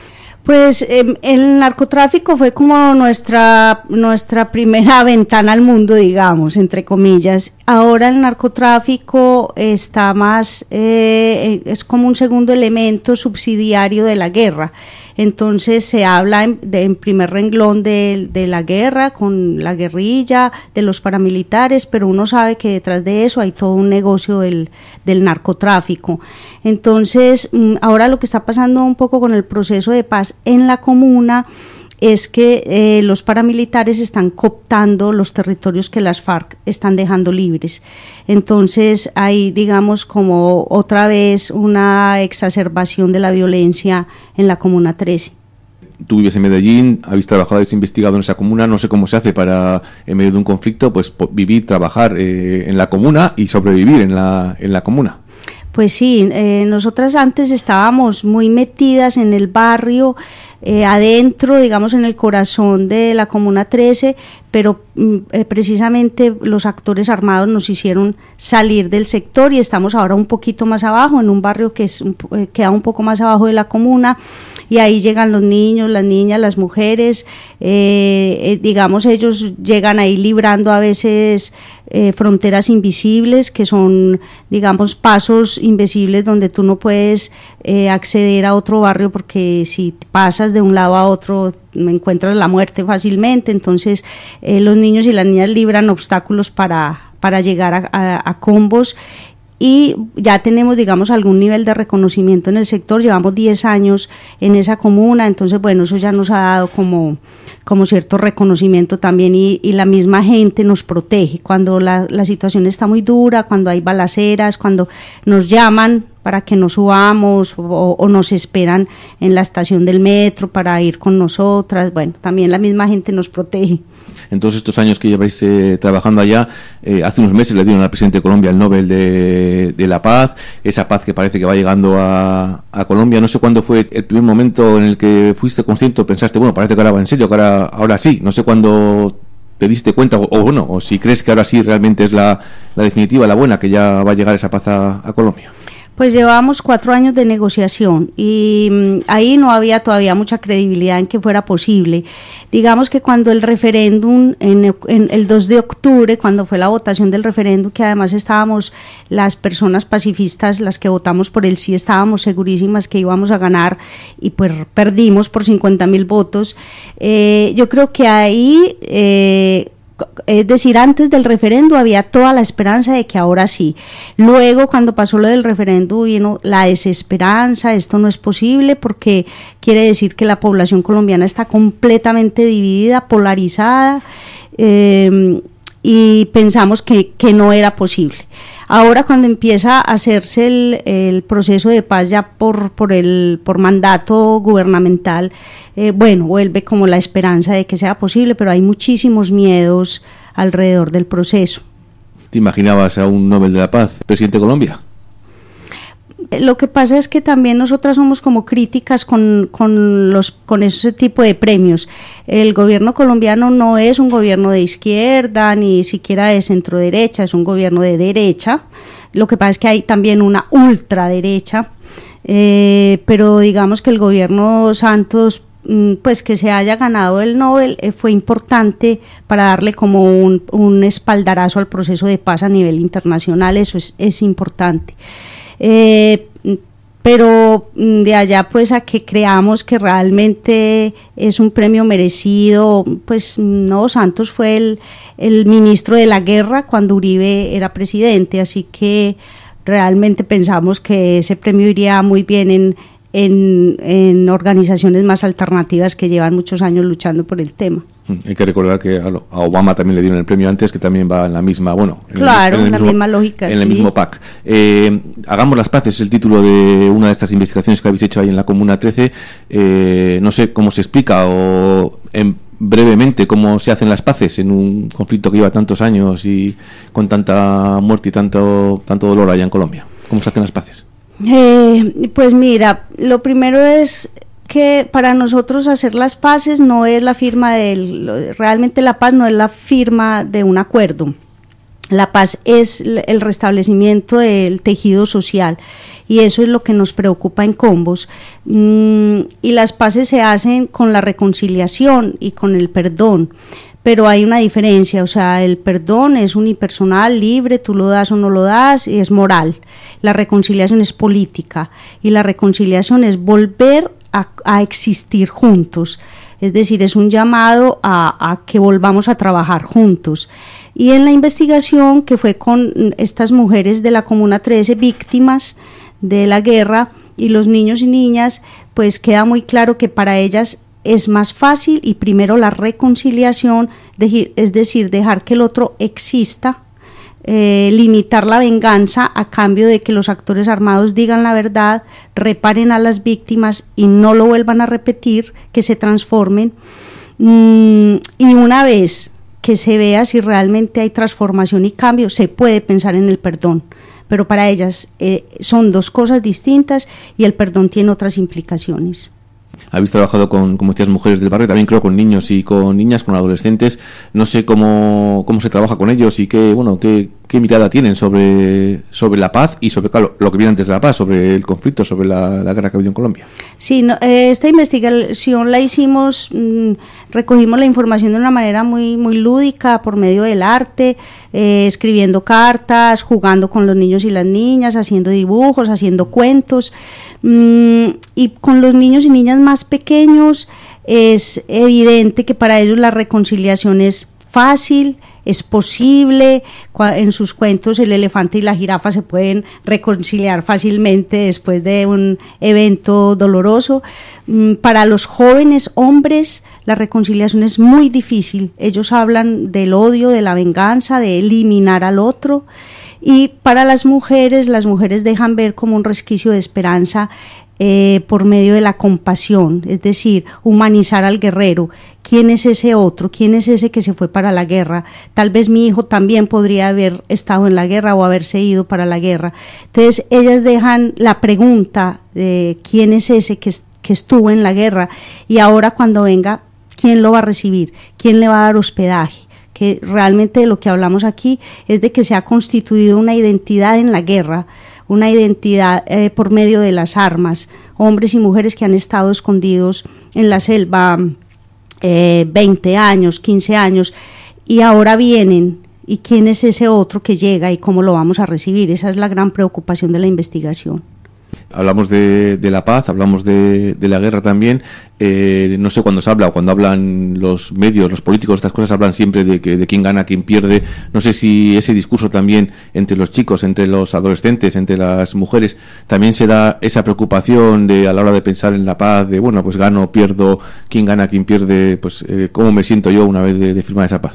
I: Pues eh, el narcotráfico fue como nuestra, nuestra primera ventana al mundo, digamos, entre comillas. Ahora el narcotráfico está más, eh, es como un segundo elemento subsidiario de la guerra. Entonces se habla en, de, en primer renglón de, de la guerra, con la guerrilla, de los paramilitares, pero uno sabe que detrás de eso hay todo un negocio del, del narcotráfico. Entonces, ahora lo que está pasando un poco con el proceso de paz en la comuna es que eh, los paramilitares están cooptando los territorios que las FARC están dejando libres. Entonces hay, digamos, como otra vez una exacerbación de la violencia en la Comuna trece.
B: Tú vives en Medellín, habéis trabajado, habéis investigado en esa comuna, no sé cómo se hace para, en medio de un conflicto, pues vivir, trabajar eh, en la comuna y sobrevivir en la, en la comuna.
I: Pues sí, eh, nosotras antes estábamos muy metidas en el barrio, eh, adentro, digamos en el corazón de la Comuna trece, pero eh, precisamente los actores armados nos hicieron salir del sector y estamos ahora un poquito más abajo, en un barrio que es, eh, queda un poco más abajo de la comuna, y ahí llegan los niños, las niñas, las mujeres, eh, eh, digamos ellos llegan ahí librando a veces eh, fronteras invisibles, que son, digamos, pasos invisibles donde tú no puedes eh, acceder a otro barrio, porque si pasas de un lado a otro encuentras la muerte fácilmente. Entonces eh, los niños y las niñas libran obstáculos para, para llegar a, a, a combos, y ya tenemos, digamos, algún nivel de reconocimiento en el sector. Llevamos diez años en esa comuna, entonces bueno, eso ya nos ha dado como, como cierto reconocimiento también, y, y la misma gente nos protege cuando la, la situación está muy dura, cuando hay balaceras, cuando nos llaman para que nos subamos o, o nos esperan en la estación del metro para ir con nosotras. Bueno, también la misma gente nos protege.
B: En todos estos años que lleváis eh, trabajando allá, eh, hace unos meses le dieron al presidente de Colombia el Nobel de, de la Paz, esa paz que parece que va llegando a, a Colombia. No sé cuándo fue el primer momento en el que fuiste consciente o pensaste, bueno, parece que ahora va en serio, que ahora, ahora sí. No sé cuándo te diste cuenta, o, o bueno, o si crees que ahora sí realmente es la, la definitiva, la buena, que ya va a llegar esa paz a, a Colombia.
I: Pues llevábamos cuatro años de negociación y mmm, ahí no había todavía mucha credibilidad en que fuera posible. Digamos que cuando el referéndum, en, en el dos de octubre, cuando fue la votación del referéndum, que además estábamos las personas pacifistas, las que votamos por el sí, estábamos segurísimas que íbamos a ganar, y pues perdimos por cincuenta mil votos. Eh, yo creo que ahí... Eh, Es decir, antes del referendo había toda la esperanza de que ahora sí. Luego, cuando pasó lo del referendo, vino la desesperanza, esto no es posible, porque quiere decir que la población colombiana está completamente dividida, polarizada, eh, y pensamos que, que no era posible. Ahora, cuando empieza a hacerse el, el proceso de paz ya por, por, el, por mandato gubernamental, eh, bueno, vuelve como la esperanza de que sea posible, pero hay muchísimos miedos alrededor del proceso.
B: ¿Te imaginabas a un Nobel de la Paz, presidente de Colombia?
I: Lo que pasa es que también nosotras somos como críticas con, con, los, con ese tipo de premios. El gobierno colombiano no es un gobierno de izquierda ni siquiera de centro derecha, es un gobierno de derecha. Lo que pasa es que hay también una ultraderecha, eh, pero digamos que el gobierno Santos, pues que se haya ganado el Nobel, eh, fue importante para darle como un, un espaldarazo al proceso de paz a nivel internacional. Eso es, es importante. Eh, pero de allá pues a que creamos que realmente es un premio merecido, pues no, Santos fue el, el ministro de la guerra cuando Uribe era presidente, así que realmente pensamos que ese premio iría muy bien en, en, en organizaciones más alternativas que llevan muchos años luchando por el tema.
B: Hay que recordar que a Obama también le dieron el premio antes, que también va en la misma, bueno, en
I: claro,
B: el, en el
I: la
B: mismo,
I: misma lógica,
B: en
I: sí.
B: el mismo pack. Eh, Hagamos las paces, es el título de una de estas investigaciones que habéis hecho ahí en la Comuna trece. Eh, no sé cómo se explica o en, brevemente cómo se hacen las paces en un conflicto que lleva tantos años y con tanta muerte y tanto, tanto dolor allá en Colombia. ¿Cómo se hacen las paces?
I: Eh, pues mira, lo primero es que para nosotros hacer las paces no es la firma del, realmente la paz no es la firma de un acuerdo. La paz es el restablecimiento del tejido social y eso es lo que nos preocupa en Combos. Mm, y las paces se hacen con la reconciliación y con el perdón, pero hay una diferencia, o sea, el perdón es unipersonal, libre, tú lo das o no lo das, y es moral. La reconciliación es política y la reconciliación es volver a, a existir juntos. Es decir, es un llamado a, a que volvamos a trabajar juntos. Y en la investigación que fue con estas mujeres de la Comuna trece, víctimas de la guerra, y los niños y niñas, pues queda muy claro que para ellas es más fácil y primero la reconciliación, de, es decir, dejar que el otro exista, eh, limitar la venganza a cambio de que los actores armados digan la verdad, reparen a las víctimas y no lo vuelvan a repetir, que se transformen, mm, y una vez que se vea si realmente hay transformación y cambio, se puede pensar en el perdón, pero para ellas eh, son dos cosas distintas y el perdón tiene otras implicaciones.
B: Habéis trabajado con, como decías, mujeres del barrio, también creo con niños y con niñas, con adolescentes. No sé cómo, cómo se trabaja con ellos y qué, bueno, qué, qué mirada tienen sobre, sobre la paz y sobre, claro, lo que viene antes de la paz, sobre el conflicto, sobre la, la guerra que ha habido en Colombia.
I: Sí, no, eh, esta investigación la hicimos, mmm, recogimos la información de una manera muy, muy lúdica, por medio del arte, eh, escribiendo cartas, jugando con los niños y las niñas, haciendo dibujos, haciendo cuentos, mmm, y con los niños y niñas más pequeños es evidente que para ellos la reconciliación es fácil, es posible. En sus cuentos el elefante y la jirafa se pueden reconciliar fácilmente después de un evento doloroso. Para los jóvenes hombres la reconciliación es muy difícil, ellos hablan del odio, de la venganza, de eliminar al otro. Y para las mujeres, las mujeres dejan ver como un resquicio de esperanza Eh, por medio de la compasión, es decir, humanizar al guerrero. ¿Quién es ese otro? ¿Quién es ese que se fue para la guerra? Tal vez mi hijo también podría haber estado en la guerra o haberse ido para la guerra. Entonces ellas dejan la pregunta de quién es ese que, que estuvo en la guerra y ahora cuando venga, ¿quién lo va a recibir? ¿Quién le va a dar hospedaje? Que realmente de lo que hablamos aquí es de que se ha constituido una identidad en la guerra, una identidad eh, por medio de las armas, hombres y mujeres que han estado escondidos en la selva eh, veinte años, quince años, y ahora vienen, y quién es ese otro que llega y cómo lo vamos a recibir. Esa es la gran preocupación de la investigación.
B: Hablamos de, de la paz, hablamos de, de la guerra también. Eh, no sé cuándo se habla o cuando hablan los medios, los políticos, estas cosas hablan siempre de que de quién gana, quién pierde. No sé si ese discurso también entre los chicos, entre los adolescentes, entre las mujeres, también se da esa preocupación de a la hora de pensar en la paz, de bueno, pues gano, pierdo, quién gana, quién pierde, pues eh, cómo me siento yo una vez de, de firmar esa paz.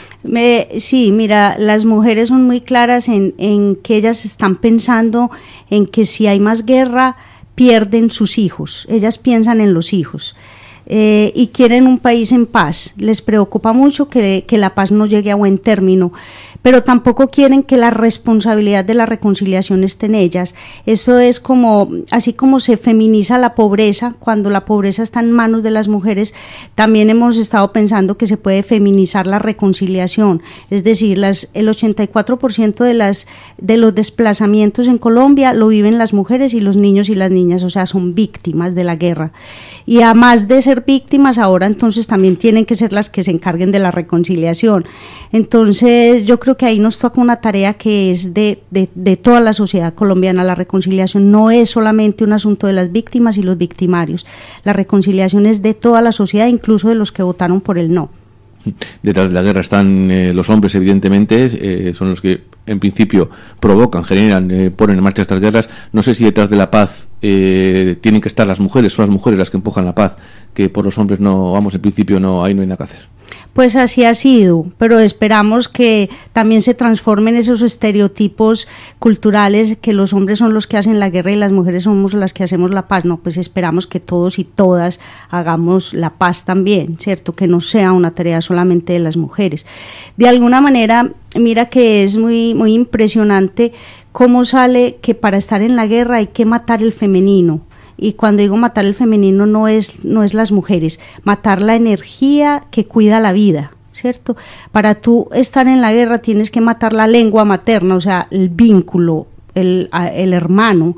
I: Me, sí, mira, las mujeres son muy claras en, en que ellas están pensando en que si hay más guerra, pierden sus hijos. Ellas piensan en los hijos eh, y quieren un país en paz. Les preocupa mucho que, que la paz no llegue a buen término, pero tampoco quieren que la responsabilidad de la reconciliación esté en ellas. Eso es como, así como se feminiza la pobreza, cuando la pobreza está en manos de las mujeres, también hemos estado pensando que se puede feminizar la reconciliación, es decir, las, el ochenta y cuatro por ciento de, las, de los desplazamientos en Colombia lo viven las mujeres y los niños y las niñas, o sea, son víctimas de la guerra. Y además de ser víctimas, ahora entonces también tienen que ser las que se encarguen de la reconciliación. Entonces, yo creo que ahí nos toca una tarea que es de, de, de toda la sociedad colombiana. La reconciliación no es solamente un asunto de las víctimas y los victimarios, la reconciliación es de toda la sociedad, incluso de los que votaron por el no.
B: Detrás de la guerra están eh, los hombres, evidentemente, eh, son los que en principio provocan, generan, eh, ponen en marcha estas guerras. No sé si detrás de la paz eh, tienen que estar las mujeres, son las mujeres las que empujan la paz, que por los hombres no, vamos, en principio no, ahí no hay nada que hacer.
I: Pues así ha sido, pero esperamos que también se transformen esos estereotipos culturales, que los hombres son los que hacen la guerra y las mujeres somos las que hacemos la paz. No, pues esperamos que todos y todas hagamos la paz también, ¿cierto? Que no sea una tarea solamente de las mujeres. De alguna manera, mira que es muy, muy impresionante cómo sale que para estar en la guerra hay que matar el femenino y cuando digo matar el femenino no es, no es las mujeres, matar la energía que cuida la vida, ¿cierto? Para tú estar en la guerra tienes que matar la lengua materna, o sea, el vínculo, el, el hermano.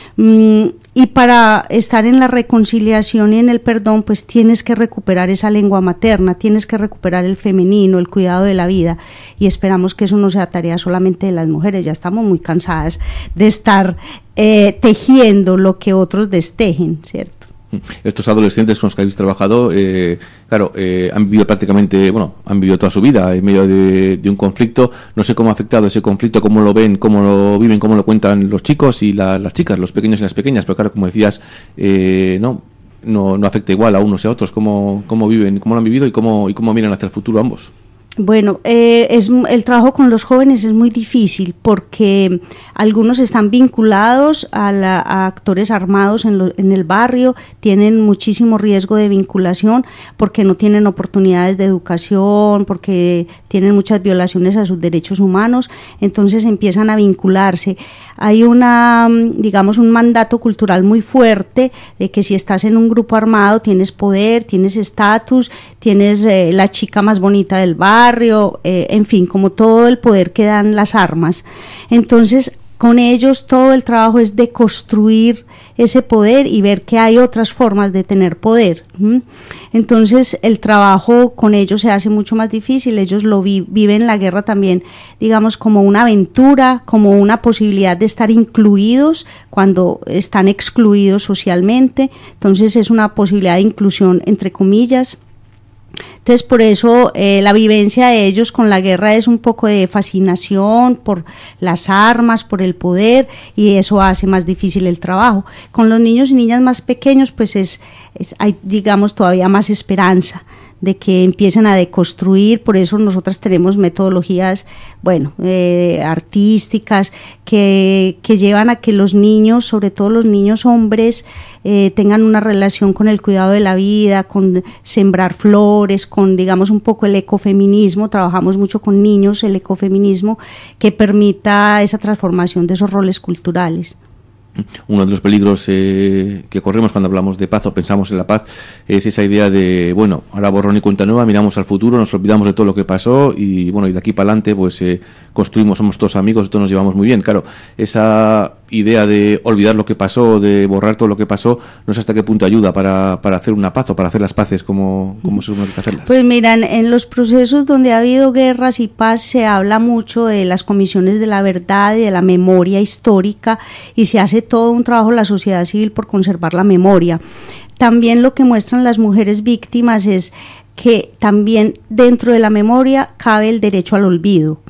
I: Mm, y para estar en la reconciliación y en el perdón, pues tienes que recuperar esa lengua materna, tienes que recuperar el femenino, el cuidado de la vida, y esperamos que eso no sea tarea solamente de las mujeres. Ya estamos muy cansadas de estar eh, tejiendo lo que otros destejen, ¿cierto?
B: Estos adolescentes con los que habéis trabajado, eh, claro, eh, han vivido prácticamente, bueno, han vivido toda su vida en medio de, de un conflicto. No sé cómo ha afectado ese conflicto, cómo lo ven, cómo lo viven, cómo lo cuentan los chicos y la, las chicas, los pequeños y las pequeñas, pero claro, como decías, eh, no, no, no afecta igual a unos y a otros. ¿Cómo, cómo viven, cómo lo han vivido y cómo, y cómo miran hacia el futuro ambos?
I: Bueno, eh, es, el trabajo con los jóvenes es muy difícil porque algunos están vinculados a, la, a actores armados en, lo, en el barrio, tienen muchísimo riesgo de vinculación porque no tienen oportunidades de educación, porque tienen muchas violaciones a sus derechos humanos, entonces empiezan a vincularse. Hay una, digamos, un mandato cultural muy fuerte de que si estás en un grupo armado tienes poder, tienes estatus, tienes eh, la chica más bonita del barrio, eh, en fin, como todo el poder que dan las armas. Entonces, con ellos todo el trabajo es de construir ese poder y ver que hay otras formas de tener poder. ¿Mm? Entonces el trabajo con ellos se hace mucho más difícil, ellos lo vi, viven la guerra también, digamos, como una aventura, como una posibilidad de estar incluidos cuando están excluidos socialmente, entonces es una posibilidad de inclusión entre comillas. Entonces por eso eh, la vivencia de ellos con la guerra es un poco de fascinación por las armas, por el poder, y eso hace más difícil el trabajo. Con los niños y niñas más pequeños pues es, es hay, digamos, todavía más esperanza de que empiecen a deconstruir. Por eso nosotras tenemos metodologías, bueno, eh, artísticas que, que llevan a que los niños, sobre todo los niños hombres, eh, tengan una relación con el cuidado de la vida, con sembrar flores, con, digamos, un poco el ecofeminismo. Trabajamos mucho con niños, el ecofeminismo, que permita esa transformación de esos roles culturales.
B: Uno de los peligros eh, que corremos cuando hablamos de paz o pensamos en la paz es esa idea de, bueno, ahora borrón y cuenta nueva, miramos al futuro, nos olvidamos de todo lo que pasó y bueno, y de aquí para adelante pues eh, construimos, somos todos amigos, todos nos llevamos muy bien. Claro, esa idea de olvidar lo que pasó, de borrar todo lo que pasó, no sé hasta qué punto ayuda para, para hacer una paz o para hacer las paces como, como se supone que hacerlas.
I: Pues miran, en los procesos donde ha habido guerras y paz se habla mucho de las comisiones de la verdad y de la memoria histórica y se hace todo un trabajo en la sociedad civil por conservar la memoria. También lo que muestran las mujeres víctimas es que también dentro de la memoria cabe el derecho al olvido.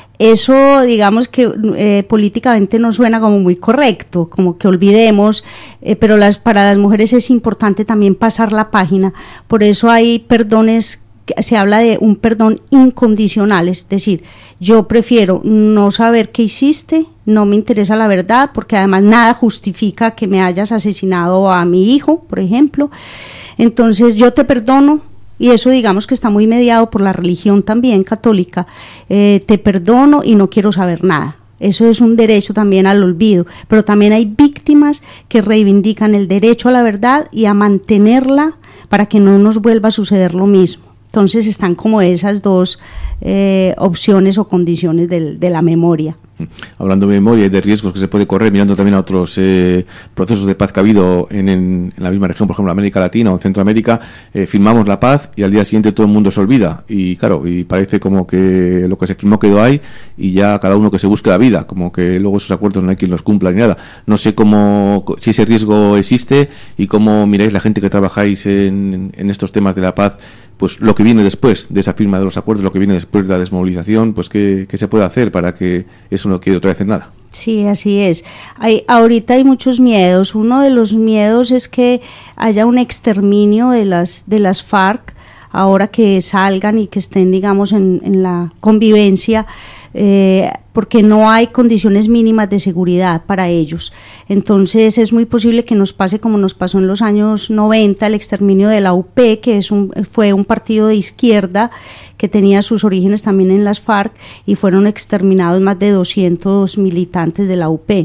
I: Eso, digamos que eh, políticamente no suena como muy correcto, como que olvidemos, eh, pero las, para las mujeres es importante también pasar la página. Por eso hay perdones, se habla de un perdón incondicional, es decir, yo prefiero no saber qué hiciste, no me interesa la verdad, porque además nada justifica que me hayas asesinado a mi hijo, por ejemplo. Entonces yo te perdono. Y eso digamos que está muy mediado por la religión también católica, eh, te perdono y no quiero saber nada. Eso es un derecho también al olvido, pero también hay víctimas que reivindican el derecho a la verdad y a mantenerla para que no nos vuelva a suceder lo mismo. Entonces están como esas dos eh, opciones o condiciones de, de la memoria.
B: Hablando de memoria y de riesgos que se puede correr, mirando también a otros eh, procesos de paz que ha habido en, en, en la misma región, por ejemplo, América Latina o Centroamérica, eh, firmamos la paz y al día siguiente todo el mundo se olvida. Y claro, y parece como que lo que se firmó quedó ahí y ya cada uno que se busque la vida, como que luego esos acuerdos no hay quien los cumpla ni nada. No sé cómo, si ese riesgo existe y cómo miráis la gente que trabajáis en, en estos temas de la paz, pues lo que viene después de esa firma de los acuerdos, lo que viene después de la desmovilización, pues qué, qué se puede hacer para que eso no quede otra vez en nada.
I: Sí, así es. Hay, ahorita hay muchos miedos. Uno de los miedos es que haya un exterminio de las, de las FARC, ahora que salgan y que estén, digamos, en, en la convivencia, eh, porque no hay condiciones mínimas de seguridad para ellos. Entonces es muy posible que nos pase como nos pasó en los años noventa, el exterminio de la U P, que es un, fue un partido de izquierda que tenía sus orígenes también en las FARC y fueron exterminados más de doscientos militantes de la U P.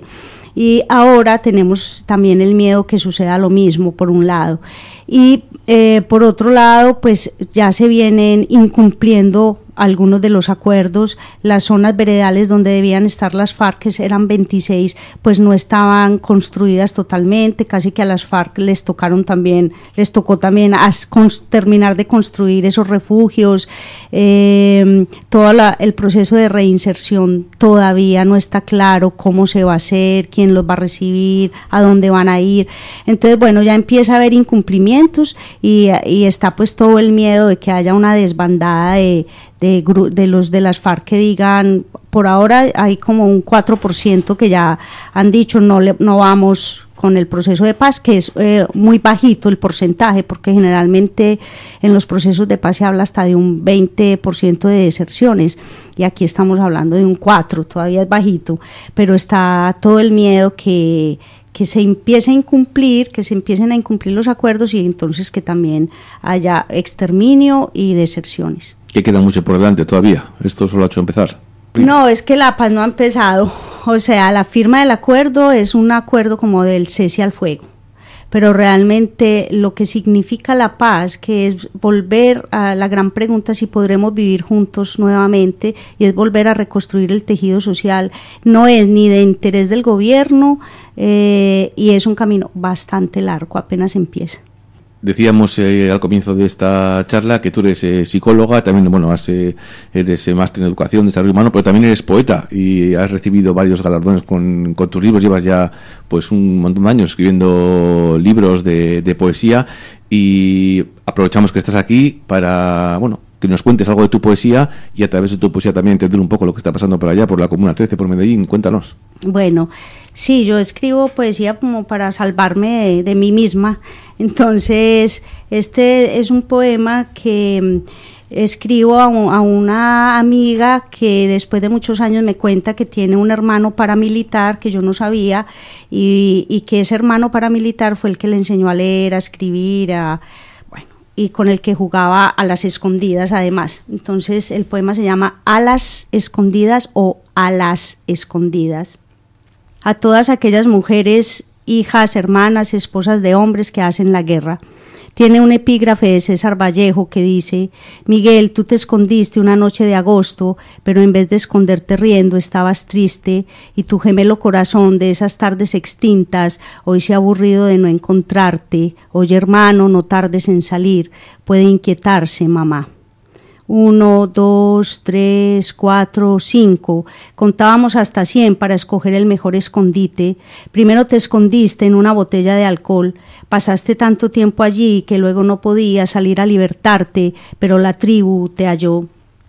I: Y ahora tenemos también el miedo que suceda lo mismo, por un lado. Y eh, por otro lado, pues ya se vienen incumpliendo algunos de los acuerdos. Las zonas veredales donde debían estar las FARC, que eran veintiséis, pues no estaban construidas totalmente, casi que a las FARC les tocaron también, les tocó también as, con, terminar de construir esos refugios. Eh, todo la, el proceso de reinserción todavía no está claro cómo se va a hacer, quién los va a recibir, a dónde van a ir. Entonces, bueno, ya empieza a haber incumplimientos y, y está pues todo el miedo de que haya una desbandada de De, de los de las FARC que digan, por ahora hay como un cuatro por ciento que ya han dicho no, le, no vamos con el proceso de paz, que es eh, muy bajito el porcentaje, porque generalmente en los procesos de paz se habla hasta de un veinte por ciento de deserciones, y aquí estamos hablando de un cuatro por ciento, todavía es bajito, pero está todo el miedo que que se empiece a incumplir, que se empiecen a incumplir los acuerdos y entonces que también haya exterminio y deserciones.
B: Que queda mucho por delante todavía, esto solo ha hecho empezar.
I: No, es que la paz no ha empezado, o sea, la firma del acuerdo es un acuerdo como del cese al fuego, pero realmente lo que significa la paz, que es volver a la gran pregunta si podremos vivir juntos nuevamente, y es volver a reconstruir el tejido social, no es ni de interés del gobierno, eh, y es un camino bastante largo, apenas empieza.
B: Decíamos eh, al comienzo de esta charla que tú eres eh, psicóloga, también bueno, has, eh, eres eh, máster en educación, desarrollo humano, pero también eres poeta y has recibido varios galardones con, con tus libros. Llevas ya pues un montón de años escribiendo libros de, de poesía, y aprovechamos que estás aquí para, bueno, que nos cuentes algo de tu poesía y a través de tu poesía también entender un poco lo que está pasando por allá, por la Comuna trece, por Medellín. Cuéntanos.
I: Bueno, sí, yo escribo poesía como para salvarme de, de mí misma. Entonces, este es un poema que escribo a, un, a una amiga que después de muchos años me cuenta que tiene un hermano paramilitar que yo no sabía, y, y que ese hermano paramilitar fue el que le enseñó a leer, a escribir, a... y con el que jugaba a las escondidas además. Entonces el poema se llama A las escondidas o A las escondidas. A todas aquellas mujeres, hijas, hermanas, esposas de hombres que hacen la guerra. Tiene un epígrafe de César Vallejo que dice: Miguel, tú te escondiste una noche de agosto, pero en vez de esconderte riendo estabas triste, y tu gemelo corazón de esas tardes extintas hoy se ha aburrido de no encontrarte. Oye, hermano, no tardes en salir, puede inquietarse mamá. Uno, dos, tres, cuatro, cinco. Contábamos hasta cien para escoger el mejor escondite. Primero te escondiste en una botella de alcohol. Pasaste tanto tiempo allí que luego no podías salir a libertarte, pero la tribu te halló.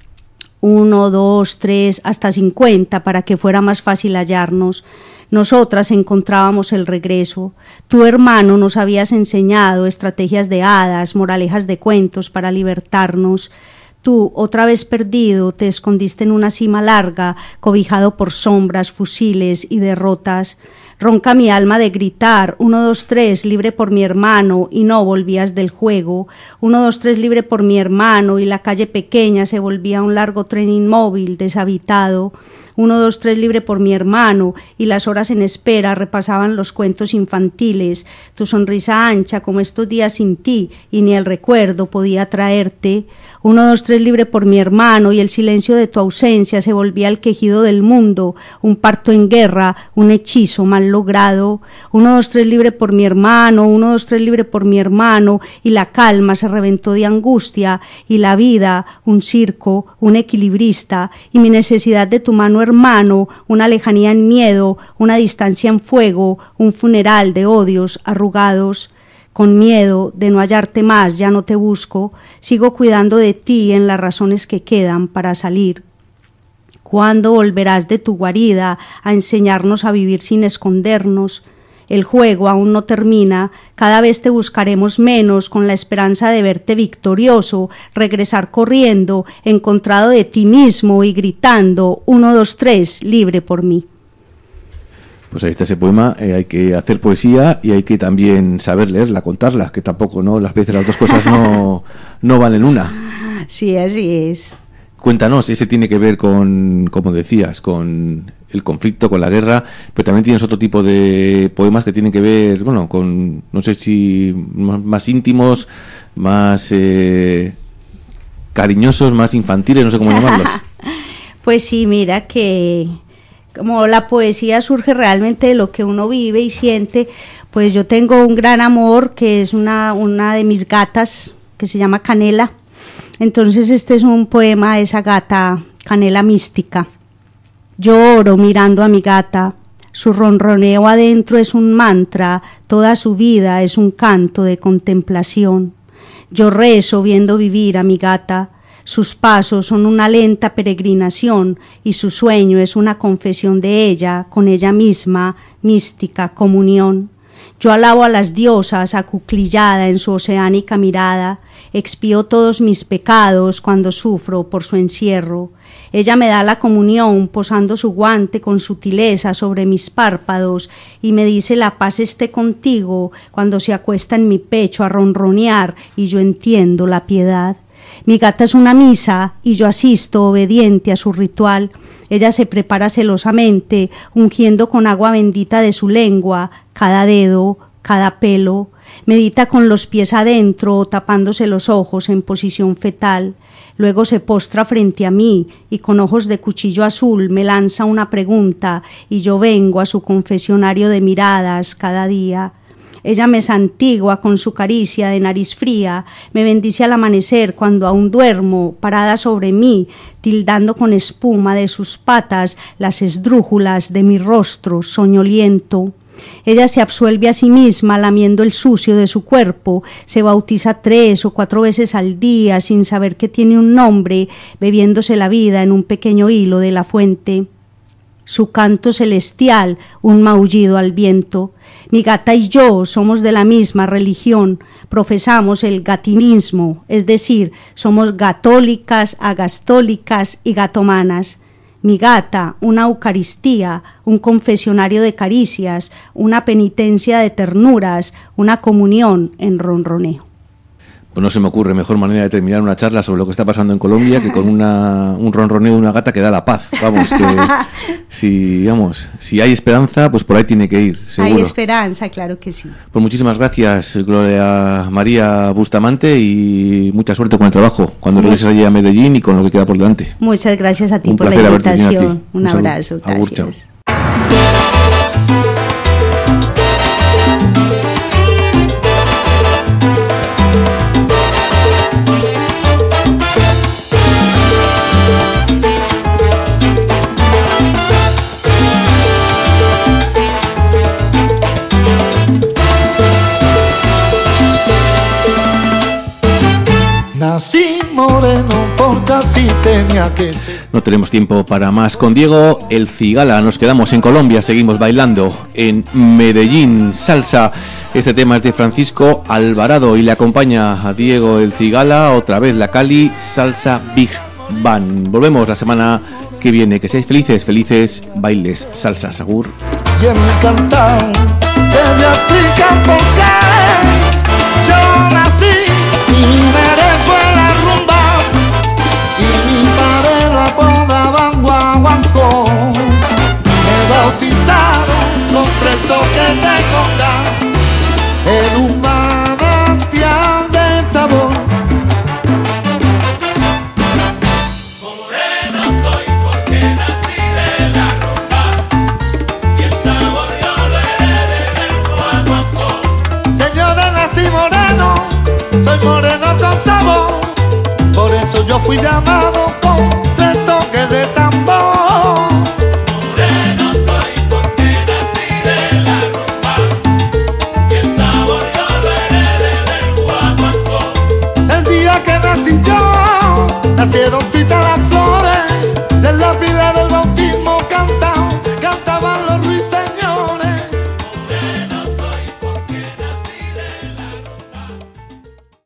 I: Uno, dos, tres, hasta cincuenta para que fuera más fácil hallarnos. Nosotras encontrábamos el regreso. Tu hermano nos habías enseñado estrategias de hadas, moralejas de cuentos para libertarnos. Tú, otra vez perdido, te escondiste en una cima larga, cobijado por sombras, fusiles y derrotas. Ronca mi alma de gritar, uno, dos, tres, libre por mi hermano, y no volvías del juego. Uno, dos, tres, libre por mi hermano, y la calle pequeña se volvía un largo tren inmóvil, deshabitado. Uno, dos, tres, libre por mi hermano, y las horas en espera repasaban los cuentos infantiles. Tu sonrisa ancha como estos días sin ti, y ni el recuerdo podía traerte. Uno, dos, tres, libre por mi hermano, y el silencio de tu ausencia se volvía el quejido del mundo, un parto en guerra, un hechizo mal logrado. Uno, dos, tres, libre por mi hermano, uno, dos, tres, libre por mi hermano, y la calma se reventó de angustia, y la vida, un circo, un equilibrista, y mi necesidad de tu mano hermano, una lejanía en miedo, una distancia en fuego, un funeral de odios arrugados. Con miedo de no hallarte más, ya no te busco, sigo cuidando de ti en las razones que quedan para salir. ¿Cuándo volverás de tu guarida a enseñarnos a vivir sin escondernos? El juego aún no termina, cada vez te buscaremos menos con la esperanza de verte victorioso, regresar corriendo, encontrado de ti mismo y gritando, uno, dos, tres, libre por mí.
B: Pues ahí está ese poema. Eh, hay que hacer poesía y hay que también saber leerla, contarla, que tampoco, ¿no? Las veces las dos cosas no, no valen una.
I: Sí, así es.
B: Cuéntanos, ese tiene que ver con, como decías, con el conflicto, con la guerra, pero también tienes otro tipo de poemas que tienen que ver, bueno, con, no sé si más, más íntimos, más eh, cariñosos, más infantiles, no sé cómo llamarlos.
I: Pues sí, mira que como la poesía surge realmente de lo que uno vive y siente, pues yo tengo un gran amor que es una, una de mis gatas que se llama Canela. Entonces este es un poema de esa gata, Canela mística. Lloro mirando a mi gata, su ronroneo adentro es un mantra, toda su vida es un canto de contemplación. Yo rezo viendo vivir a mi gata, sus pasos son una lenta peregrinación y su sueño es una confesión de ella con ella misma, mística comunión. Yo alabo a las diosas acuclillada en su oceánica mirada, expío todos mis pecados cuando sufro por su encierro. Ella me da la comunión posando su guante con sutileza sobre mis párpados y me dice la paz esté contigo cuando se acuesta en mi pecho a ronronear y yo entiendo la piedad. Mi gata es una misa y yo asisto obediente a su ritual. Ella se prepara celosamente, ungiendo con agua bendita de su lengua cada dedo, cada pelo. Medita con los pies adentro, tapándose los ojos en posición fetal. Luego se postra frente a mí y con ojos de cuchillo azul me lanza una pregunta y yo vengo a su confesionario de miradas cada día. Ella me santigua con su caricia de nariz fría, me bendice al amanecer cuando aún duermo, parada sobre mí, tildando con espuma de sus patas las esdrújulas de mi rostro soñoliento. Ella se absuelve a sí misma lamiendo el sucio de su cuerpo, se bautiza tres o cuatro veces al día sin saber que tiene un nombre, bebiéndose la vida en un pequeño hilo de la fuente. Su canto celestial, un maullido al viento. Mi gata y yo somos de la misma religión, profesamos el gatinismo, es decir, somos gatólicas, agastólicas y gatomanas. Mi gata, una eucaristía, un confesionario de caricias, una penitencia de ternuras, una comunión en ronroneo.
B: Pues no se me ocurre mejor manera de terminar una charla sobre lo que está pasando en Colombia que con una, un ronroneo de una gata que da la paz. Vamos, que si, vamos, si hay esperanza, pues por ahí tiene que ir, seguro.
I: Hay esperanza, claro que sí.
B: Pues muchísimas gracias, Gloria María Bustamante, y mucha suerte con el trabajo cuando regreses allí a Medellín y con lo que queda por delante.
I: Muchas gracias a ti
B: un
I: por la invitación. Un, un abrazo.
B: Agur,
I: gracias.
B: chao.
C: Nací moreno porque así tenía que ser.
B: No tenemos tiempo para más. Con Diego El Cigala nos quedamos en Colombia, seguimos bailando en Medellín, salsa. Este tema es de Francisco Alvarado y le acompaña a Diego El Cigala, otra vez la Cali Salsa Big Band. Volvemos la semana que viene. Que seáis felices, felices bailes, salsa, Sagur.
C: Y en mi cantao te voy a explicar por qué yo nací y mi madre fue la rumba y mi padre lo apodaban guaguancó. Me bautizaron con tres toques de conga en un manantial de sabor.
D: Moreno soy porque nací de la rumba y el sabor yo lo heredé del guaguancó.
C: Señora, nací moreno, soy moreno con sabor, por eso yo fui llamado